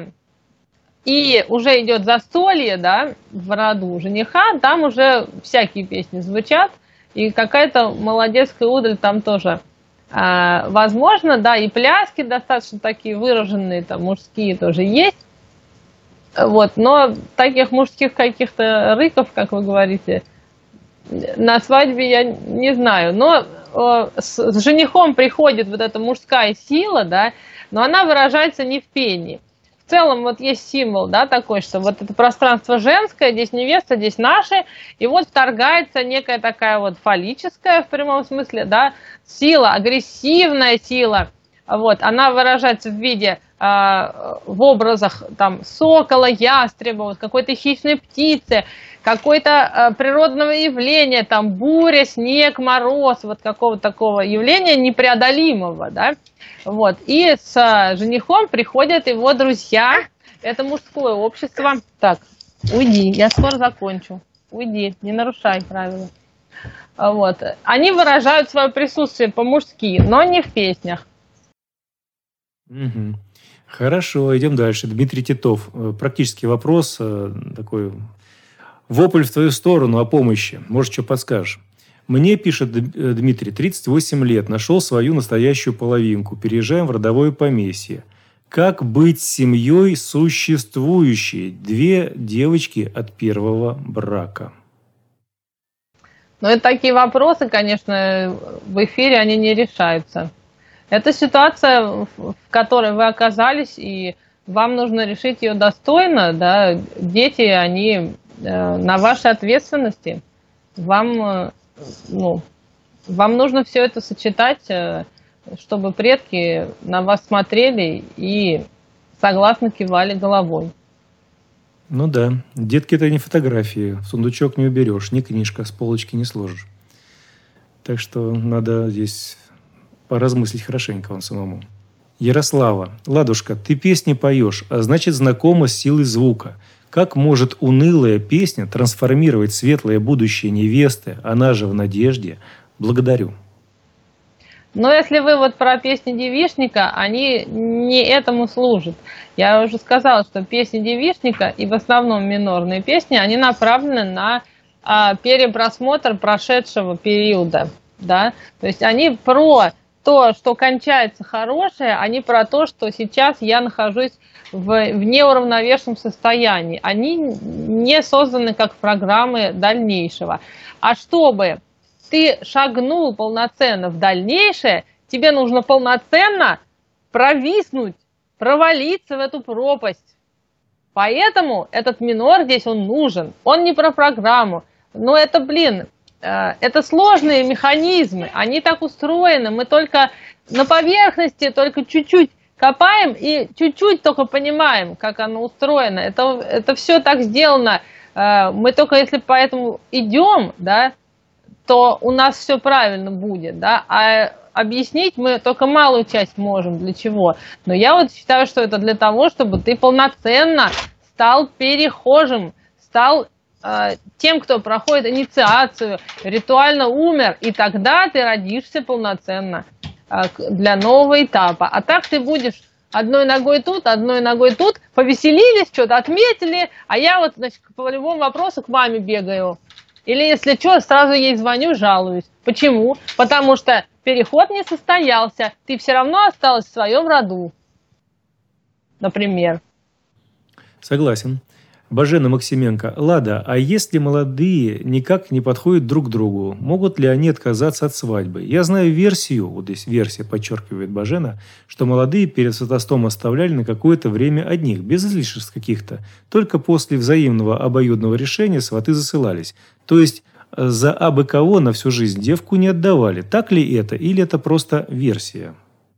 и уже идет застолье, да, в роду жениха, там уже всякие песни звучат, и какая-то молодецкая удаль там тоже а, возможно, да, и пляски достаточно такие выраженные, там мужские тоже есть. Вот. Но таких мужских каких-то рыков, как вы говорите, на свадьбе я не знаю, но э, с, с женихом приходит вот эта мужская сила, да, но она выражается не в пении. В целом вот есть символ, да, такой, что вот это пространство женское, здесь невеста, здесь наши, и вот вторгается некая такая вот фаллическая, в прямом смысле, да, сила, агрессивная сила, вот, она выражается в виде, э, в образах там сокола, ястреба, вот, какой-то хищной птицы, какой-то э, природного явления, там буря, снег, мороз, вот какого-то такого явления непреодолимого, да, вот, и с э, женихом приходят его друзья, это мужское общество, так, уйди, я скоро закончу, уйди, не нарушай правила, вот, они выражают свое присутствие по-мужски, но не в песнях. Угу. Хорошо, идем дальше. Дмитрий Титов, практический вопрос, такой... Вопль в твою сторону о помощи. Может, что подскажешь? Мне, пишет Дмитрий, тридцать восемь лет, нашел свою настоящую половинку. Переезжаем в родовое поместье. Как быть с семьей существующей? Две девочки от первого брака. Ну, это такие вопросы, конечно, в эфире они не решаются. Это ситуация, в которой вы оказались, и вам нужно решить ее достойно, да, дети, они... на вашей ответственности. Вам, ну, вам нужно все это сочетать, чтобы предки на вас смотрели и согласно кивали головой. Ну да, детки это не фотографии, в сундучок не уберешь, ни книжка с полочки не сложишь. Так что надо здесь поразмыслить хорошенько вам самому. Ярослава. Ладушка, ты песни поешь, а значит знакома с силой звука. Как может унылая песня трансформировать светлое будущее невесты, она же в надежде? Благодарю. Но если вы вот про песни девичника, они не этому служат. Я уже сказала, что песни девичника и в основном минорные песни, они направлены на а, перепросмотр прошедшего периода. Да? То есть они про то, что кончается хорошее, а не про то, что сейчас я нахожусь в, в неуравновешенном состоянии. Они не созданы как программы дальнейшего. А чтобы ты шагнул полноценно в дальнейшее, тебе нужно полноценно провиснуть, провалиться в эту пропасть. Поэтому этот минор здесь он нужен. Он не про программу. Но это, блин, это сложные механизмы. Они так устроены. Мы только на поверхности, только чуть-чуть копаем и чуть-чуть только понимаем, как оно устроено. Это, это все так сделано. Мы только если поэтому идем, да, то у нас все правильно будет, да, а объяснить мы только малую часть можем, для чего. Но я вот считаю, что это для того, чтобы ты полноценно стал перехожим, стал э, тем, кто проходит инициацию, ритуально умер, и тогда ты родишься полноценно э, для нового этапа. А так ты будешь одной ногой тут, одной ногой тут, повеселились, что-то отметили, а я вот, значит, по любому вопросу к маме бегаю. Или, если что, сразу ей звоню, жалуюсь. Почему? Потому что переход не состоялся. Ты все равно осталась в своем роду. Например. Согласен. Бажена Максименко. Лада, а если молодые никак не подходят друг к другу, могут ли они отказаться от свадьбы? Я знаю версию, вот здесь версия подчеркивает Бажена, что молодые перед сватовством оставляли на какое-то время одних, без излишеств каких-то. Только после взаимного обоюдного решения сваты засылались. То есть за абы кого на всю жизнь девку не отдавали. Так ли это или это просто версия?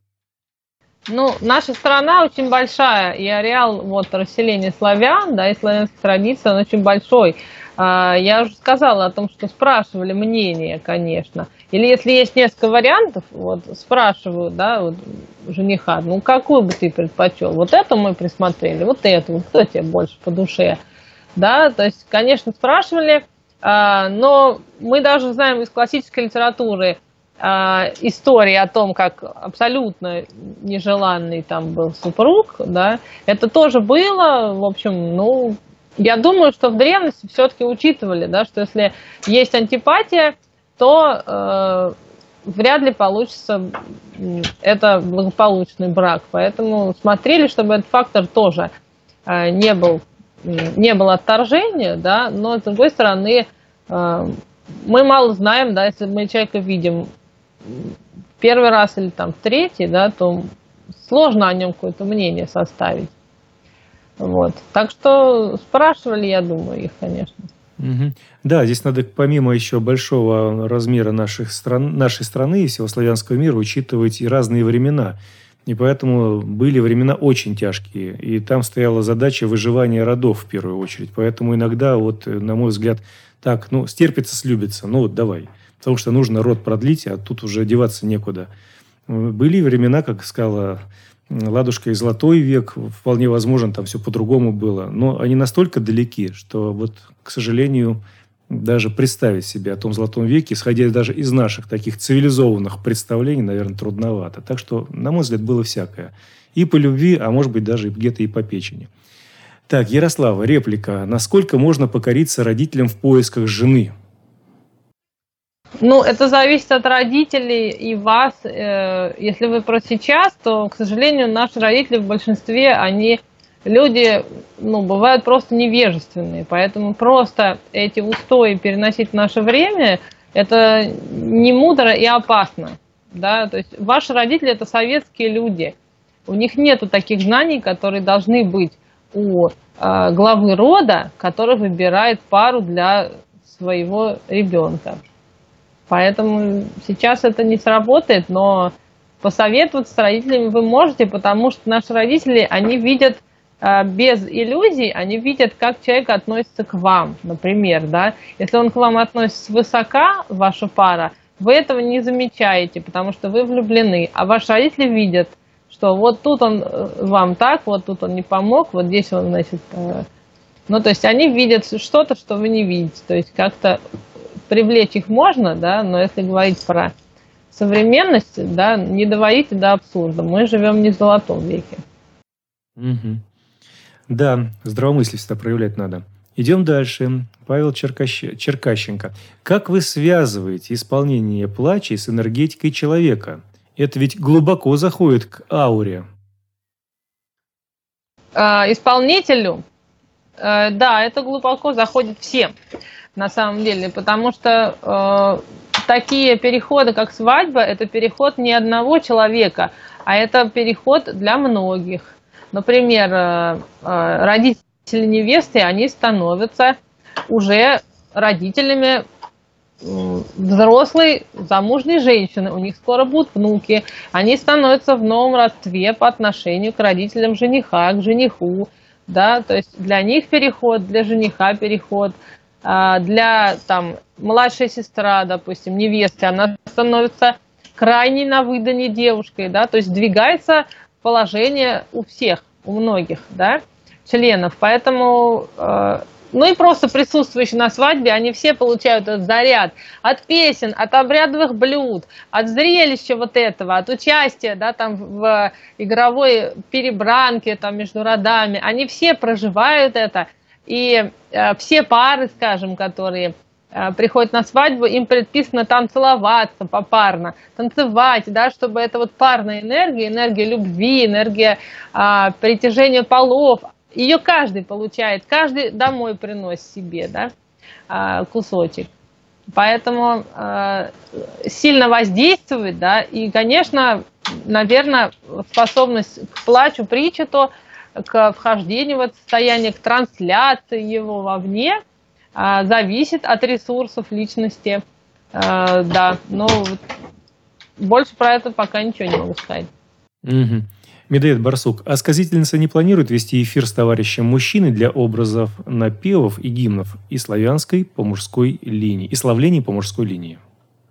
Ну, наша страна очень большая, и ареал вот, расселения славян, да, и славянских традиций, он очень большой. Я уже сказала о том, что спрашивали мнение, конечно. Или если есть несколько вариантов, вот, спрашивают, да, вот, жениха, ну, какую бы ты предпочел? Вот эту мы присмотрели, вот эту, вот, кто тебе больше по душе? Да, то есть, конечно, спрашивали, но мы даже знаем из классической литературы, истории о том, как абсолютно нежеланный там был супруг, да, это тоже было, в общем, ну, я думаю, что в древности все-таки учитывали, да, что если есть антипатия, то э, вряд ли получится это благополучный брак, поэтому смотрели, чтобы этот фактор тоже э, не был, не было отторжения, да, но с другой стороны, э, мы мало знаем, да, если мы человека видим первый раз или там третий, да, то сложно о нем какое-то мнение составить. Вот. Так что спрашивали, я думаю, их, конечно. Угу. Да, здесь надо помимо еще большого размера наших стран, нашей страны и всего славянского мира учитывать и разные времена. И поэтому были времена очень тяжкие. И там стояла задача выживания родов в первую очередь. Поэтому иногда, вот, на мой взгляд, так, ну, стерпится, слюбится, ну вот давай. Потому что нужно род продлить, а тут уже деваться некуда. Были времена, как сказала Ладушка, и золотой век, вполне возможно, там все по-другому было. Но они настолько далеки, что, вот, к сожалению, даже представить себе о том золотом веке, исходя даже из наших таких цивилизованных представлений, наверное, трудновато. Так что, на мой взгляд, было всякое. И по любви, а может быть, даже где-то и по печени. Так, Ярослава, реплика. Насколько можно покориться родителям в поисках жены? Ну, это зависит от родителей и вас. Если вы про сейчас, то, к сожалению, наши родители в большинстве, они люди, ну, бывают просто невежественные. Поэтому просто эти устои переносить в наше время, это не мудро и опасно. Да? То есть ваши родители – это советские люди. У них нету таких знаний, которые должны быть у э, главы рода, который выбирает пару для своего ребенка. Поэтому сейчас это не сработает, но посоветоваться с родителями вы можете, потому что наши родители, они видят э, без иллюзий, они видят, как человек относится к вам, например, да. Если он к вам относится свысока, ваша пара, вы этого не замечаете, потому что вы влюблены, а ваши родители видят, что вот тут он вам так, вот тут он не помог, вот здесь он, значит, ну, то есть они видят что-то, что вы не видите, то есть как-то привлечь их можно, да, но если говорить про современность, да, не доводите до абсурда, мы живем не в золотом веке. Угу. Да, здравомыслие всегда проявлять надо. Идем дальше. Павел Черкащ... Черкащенко. Как вы связываете исполнение плачей с энергетикой человека? Это ведь глубоко заходит к ауре. А, исполнителю, э, да, это глубоко заходит всем, на самом деле, потому что э, такие переходы, как свадьба, это переход не одного человека, а это переход для многих. Например, э, э, родители невесты, они становятся уже родителями взрослой замужней женщины, у них скоро будут внуки, они становятся в новом родстве по отношению к родителям жениха, к жениху, да, то есть для них переход, для жениха переход, для там младшей сестра, допустим, невесты, она становится крайней на выданье девушкой, да, то есть двигается положение у всех, у многих, да, членов, поэтому ну и просто присутствующие на свадьбе, они все получают этот заряд от песен, от обрядовых блюд, от зрелища вот этого, от участия, да, там в игровой перебранке там между родами. Они все проживают это, и э, все пары, скажем, которые э, приходят на свадьбу, им предписано там целоваться попарно, танцевать, да, чтобы эта вот парная энергия, энергия любви, энергия э, притяжения полов, ее каждый получает, каждый домой приносит себе, да, кусочек. Поэтому э, сильно воздействует, да, и, конечно, наверное, способность к плачу причету, к вхождению в это состояние, к трансляции его вовне э, зависит от ресурсов личности, э, да, но больше про это пока ничего не могу сказать. Угу. Медведь Барсук. А сказительница не планирует вести эфир с товарищем мужчиной для образов напевов и гимнов и славянской по мужской линии, и славлений по мужской линии?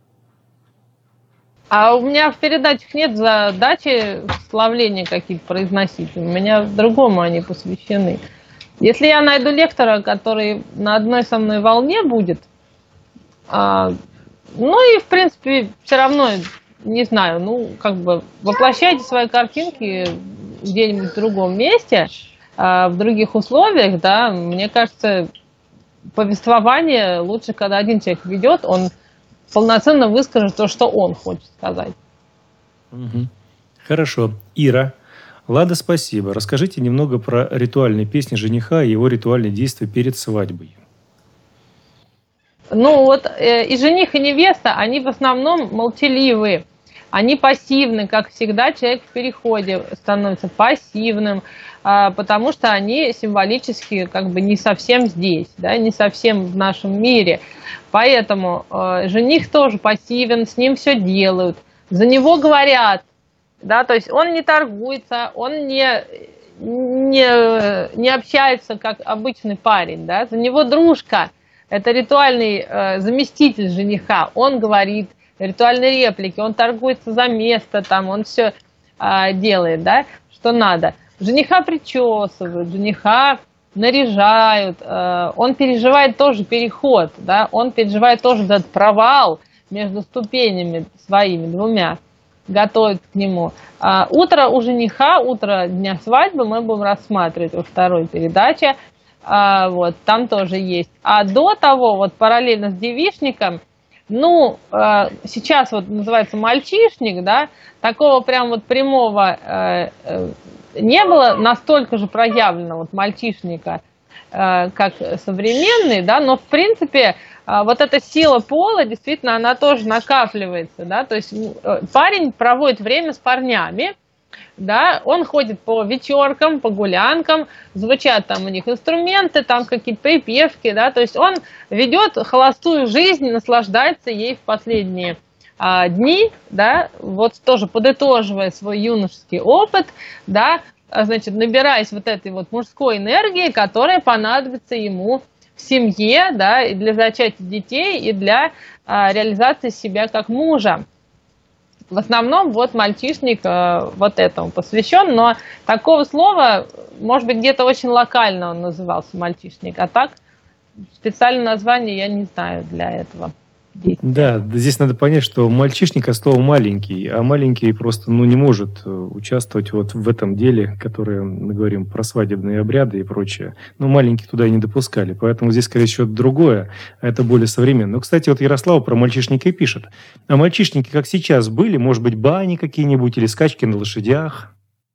А у меня в передачах нет задачи славления какие-то произносить. У меня другому они посвящены. Если я найду лектора, который на одной со мной волне будет, а, ну и в принципе все равно... Не знаю, ну, как бы воплощайте свои картинки где-нибудь в другом месте, в других условиях, да, мне кажется, повествование лучше, когда один человек ведет, он полноценно выскажет то, что он хочет сказать. Угу. Хорошо. Ира. Лада, спасибо. Расскажите немного про ритуальные песни жениха и его ритуальные действия перед свадьбой. Ну вот э, и жених, и невеста, они в основном молчаливые, они пассивны, как всегда человек в переходе становится пассивным, э, потому что они символически как бы не совсем здесь, да, не совсем в нашем мире. Поэтому э, жених тоже пассивен, с ним все делают, за него говорят, да, то есть он не торгуется, он не, не, не общается как обычный парень, да, за него дружка. Это ритуальный э, заместитель жениха, он говорит ритуальные реплики, он торгуется за место, там, он все э, делает, да, что надо. Жениха причесывают, жениха наряжают, э, он переживает тоже переход, да, он переживает тоже этот провал между ступенями своими двумя, готовит к нему. А утро у жениха, утро дня свадьбы мы будем рассматривать во второй передаче. А, вот, там тоже есть. А до того, вот параллельно с девичником, ну, а, сейчас вот называется мальчишник, да, такого прям вот прямого а, а, не было настолько же проявлено вот мальчишника, а, как современный, да, но в принципе а, вот эта сила пола, действительно, она тоже накапливается, да, то есть парень проводит время с парнями, да, он ходит по вечеркам, по гулянкам, звучат там у них инструменты, там какие-то припевки, да, то есть он ведет холостую жизнь, наслаждается ей в последние а, дни, да, вот тоже подытоживая свой юношеский опыт, да, значит, набираясь вот этой вот мужской энергии, которая понадобится ему в семье, да, и для зачатия детей, и для а, реализации себя как мужа. в основном вот мальчишник э, вот этому посвящен, но такого слова, может быть, где-то очень локально он назывался мальчишник, а так специальное название я не знаю для этого. Да, здесь надо понять, что мальчишник, а слово маленький, а маленький просто ну, не может участвовать вот в этом деле, которое мы говорим про свадебные обряды и прочее. Ну, маленьких туда и не допускали, поэтому здесь, скорее всего, другое, а это более современно. Но, кстати, вот Ярослава про мальчишника и пишет. А мальчишники, как сейчас, были? Может быть, бани какие-нибудь или скачки на лошадях?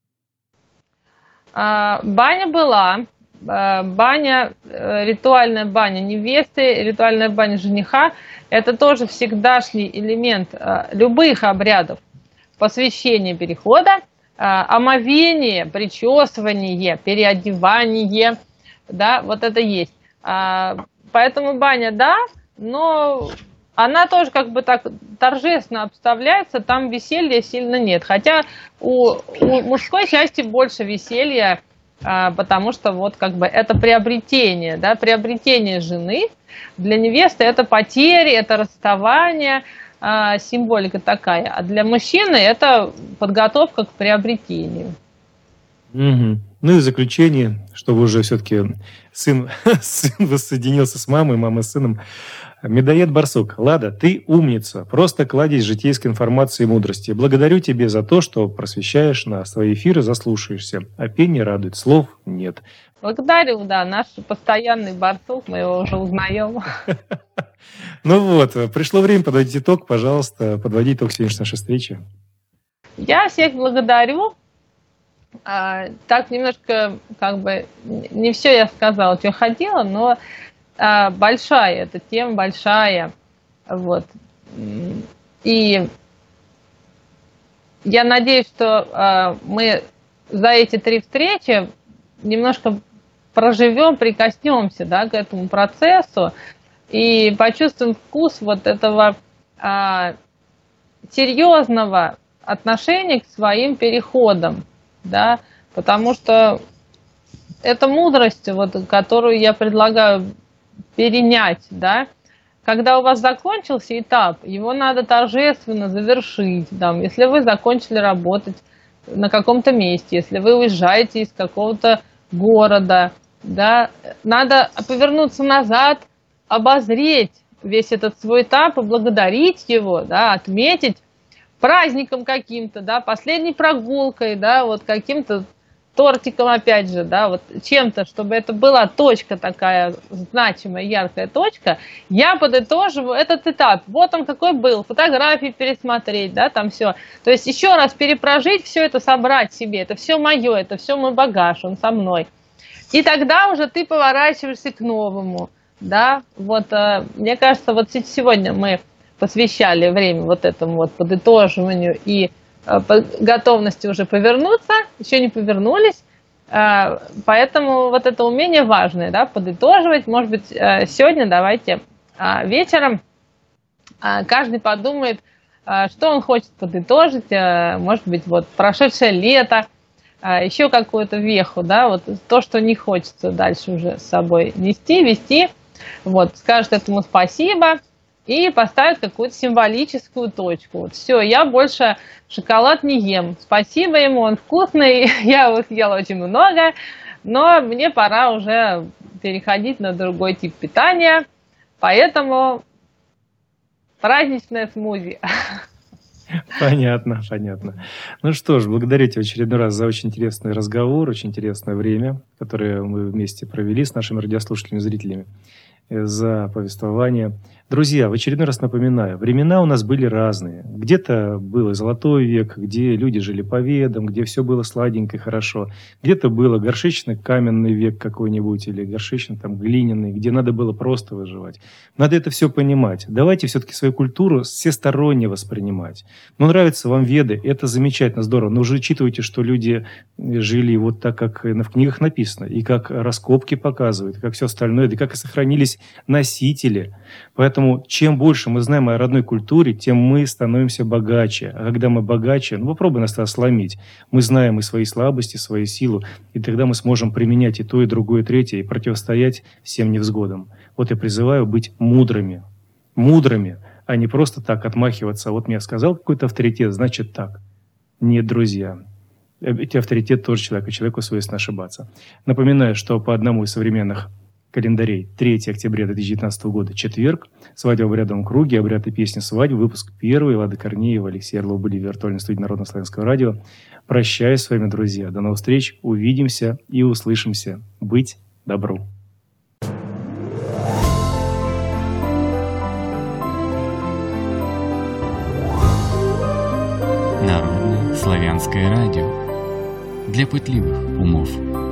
А, баня была. Баня, ритуальная баня невесты, ритуальная баня жениха – это тоже всегдашний элемент любых обрядов. Посвящение перехода, омовение, причесывание, переодевание, да, вот это есть. Поэтому баня, да, но она тоже как бы так торжественно обставляется, там веселья сильно нет. Хотя у, у мужской части больше веселья, потому что вот как бы это приобретение, да, приобретение жены. Для невесты это потери, это расставание, символика такая. А для мужчины это подготовка к приобретению. Угу. Ну и в заключение, чтобы уже все-таки сын, сын воссоединился с мамой, мама с сыном. Медоед Барсук, Лада, ты умница, просто кладезь житейской информации и мудрости. Благодарю тебя за то, что просвещаешь нас, свои эфиры заслушаешься, а пение радует, слов нет. Благодарю, да, наш постоянный Барсук, мы его уже узнаем. Ну вот, пришло время подводить итог, пожалуйста, подводи итог сегодняшней нашей встречи. Я всех благодарю. Так немножко, как бы, не все я сказала, что хотела, но большая эта тема, большая, вот, и я надеюсь, что мы за эти три встречи немножко проживем, прикоснемся, да, к этому процессу и почувствуем вкус вот этого серьезного отношения к своим переходам, да, потому что это мудрость, вот, которую я предлагаю перенять, да, когда у вас закончился этап, его надо торжественно завершить, там, если вы закончили работать на каком-то месте, если вы уезжаете из какого-то города, да, надо повернуться назад, обозреть весь этот свой этап, поблагодарить его, да, отметить праздником каким-то, да, последней прогулкой, да, вот каким-то тортиком, опять же, да, вот чем-то, чтобы это была точка такая значимая, яркая точка, я подытоживаю этот этап. Вот он какой был, фотографии пересмотреть, да, там все. То есть еще раз перепрожить, все это собрать себе, это все мое, это все мой багаж, он со мной. И тогда уже ты поворачиваешься к новому, да, вот, э, мне кажется, вот сегодня мы посвящали время вот этому вот подытоживанию и по готовности уже повернуться, еще не повернулись, поэтому вот это умение важное, да, подытоживать. Может быть, сегодня давайте вечером каждый подумает, что он хочет подытожить, может быть, вот прошедшее лето, еще какую-то веху, да, вот то, что не хочется дальше уже с собой нести, вести, вот, скажет этому спасибо и поставит какую-то символическую точку. Вот все, я больше шоколад не ем. Спасибо ему, он вкусный, я его съела очень много, но мне пора уже переходить на другой тип питания, поэтому праздничное смузи. Понятно, понятно. Ну что ж, благодарю тебя в очередной раз за очень интересный разговор, очень интересное время, которое мы вместе провели с нашими радиослушателями и зрителями, за повествование. Друзья, в очередной раз напоминаю, времена у нас были разные. Где-то был золотой век, где люди жили по ведам, где все было сладенько и хорошо. Где-то было горшечно-каменный век какой-нибудь или горшечно-глиняный, где надо было просто выживать. Надо это все понимать. Давайте все-таки свою культуру всесторонне воспринимать. Ну, нравятся вам веды, это замечательно, здорово. Но уже учитывайте, что люди жили вот так, как в книгах написано, и как раскопки показывают, и как все остальное, и как и сохранились носители. Поэтому чем больше мы знаем о родной культуре, тем мы становимся богаче. А когда мы богаче, ну попробуй нас тогда сломить. Мы знаем и свои слабости, свою силу, и тогда мы сможем применять и то, и другое, и третье, и противостоять всем невзгодам. Вот я призываю быть мудрыми. Мудрыми. а не просто так отмахиваться. Вот мне сказал какой-то авторитет, значит так. Нет, друзья. Эти авторитет тоже человек, и человеку свойственно ошибаться. Напоминаю, что по одному из современных календарей третьего октября две тысячи девятнадцатого года, четверг, свадьба в обрядовом круге, обряд и песни свадьбы, выпуск первый, Лада Корнеева, Алексей Орлов были в виртуальной студии Народно-славянского радио. Прощаюсь с вами, друзья. До новых встреч, увидимся и услышимся. Быть добру. Народное славянское радио для пытливых умов.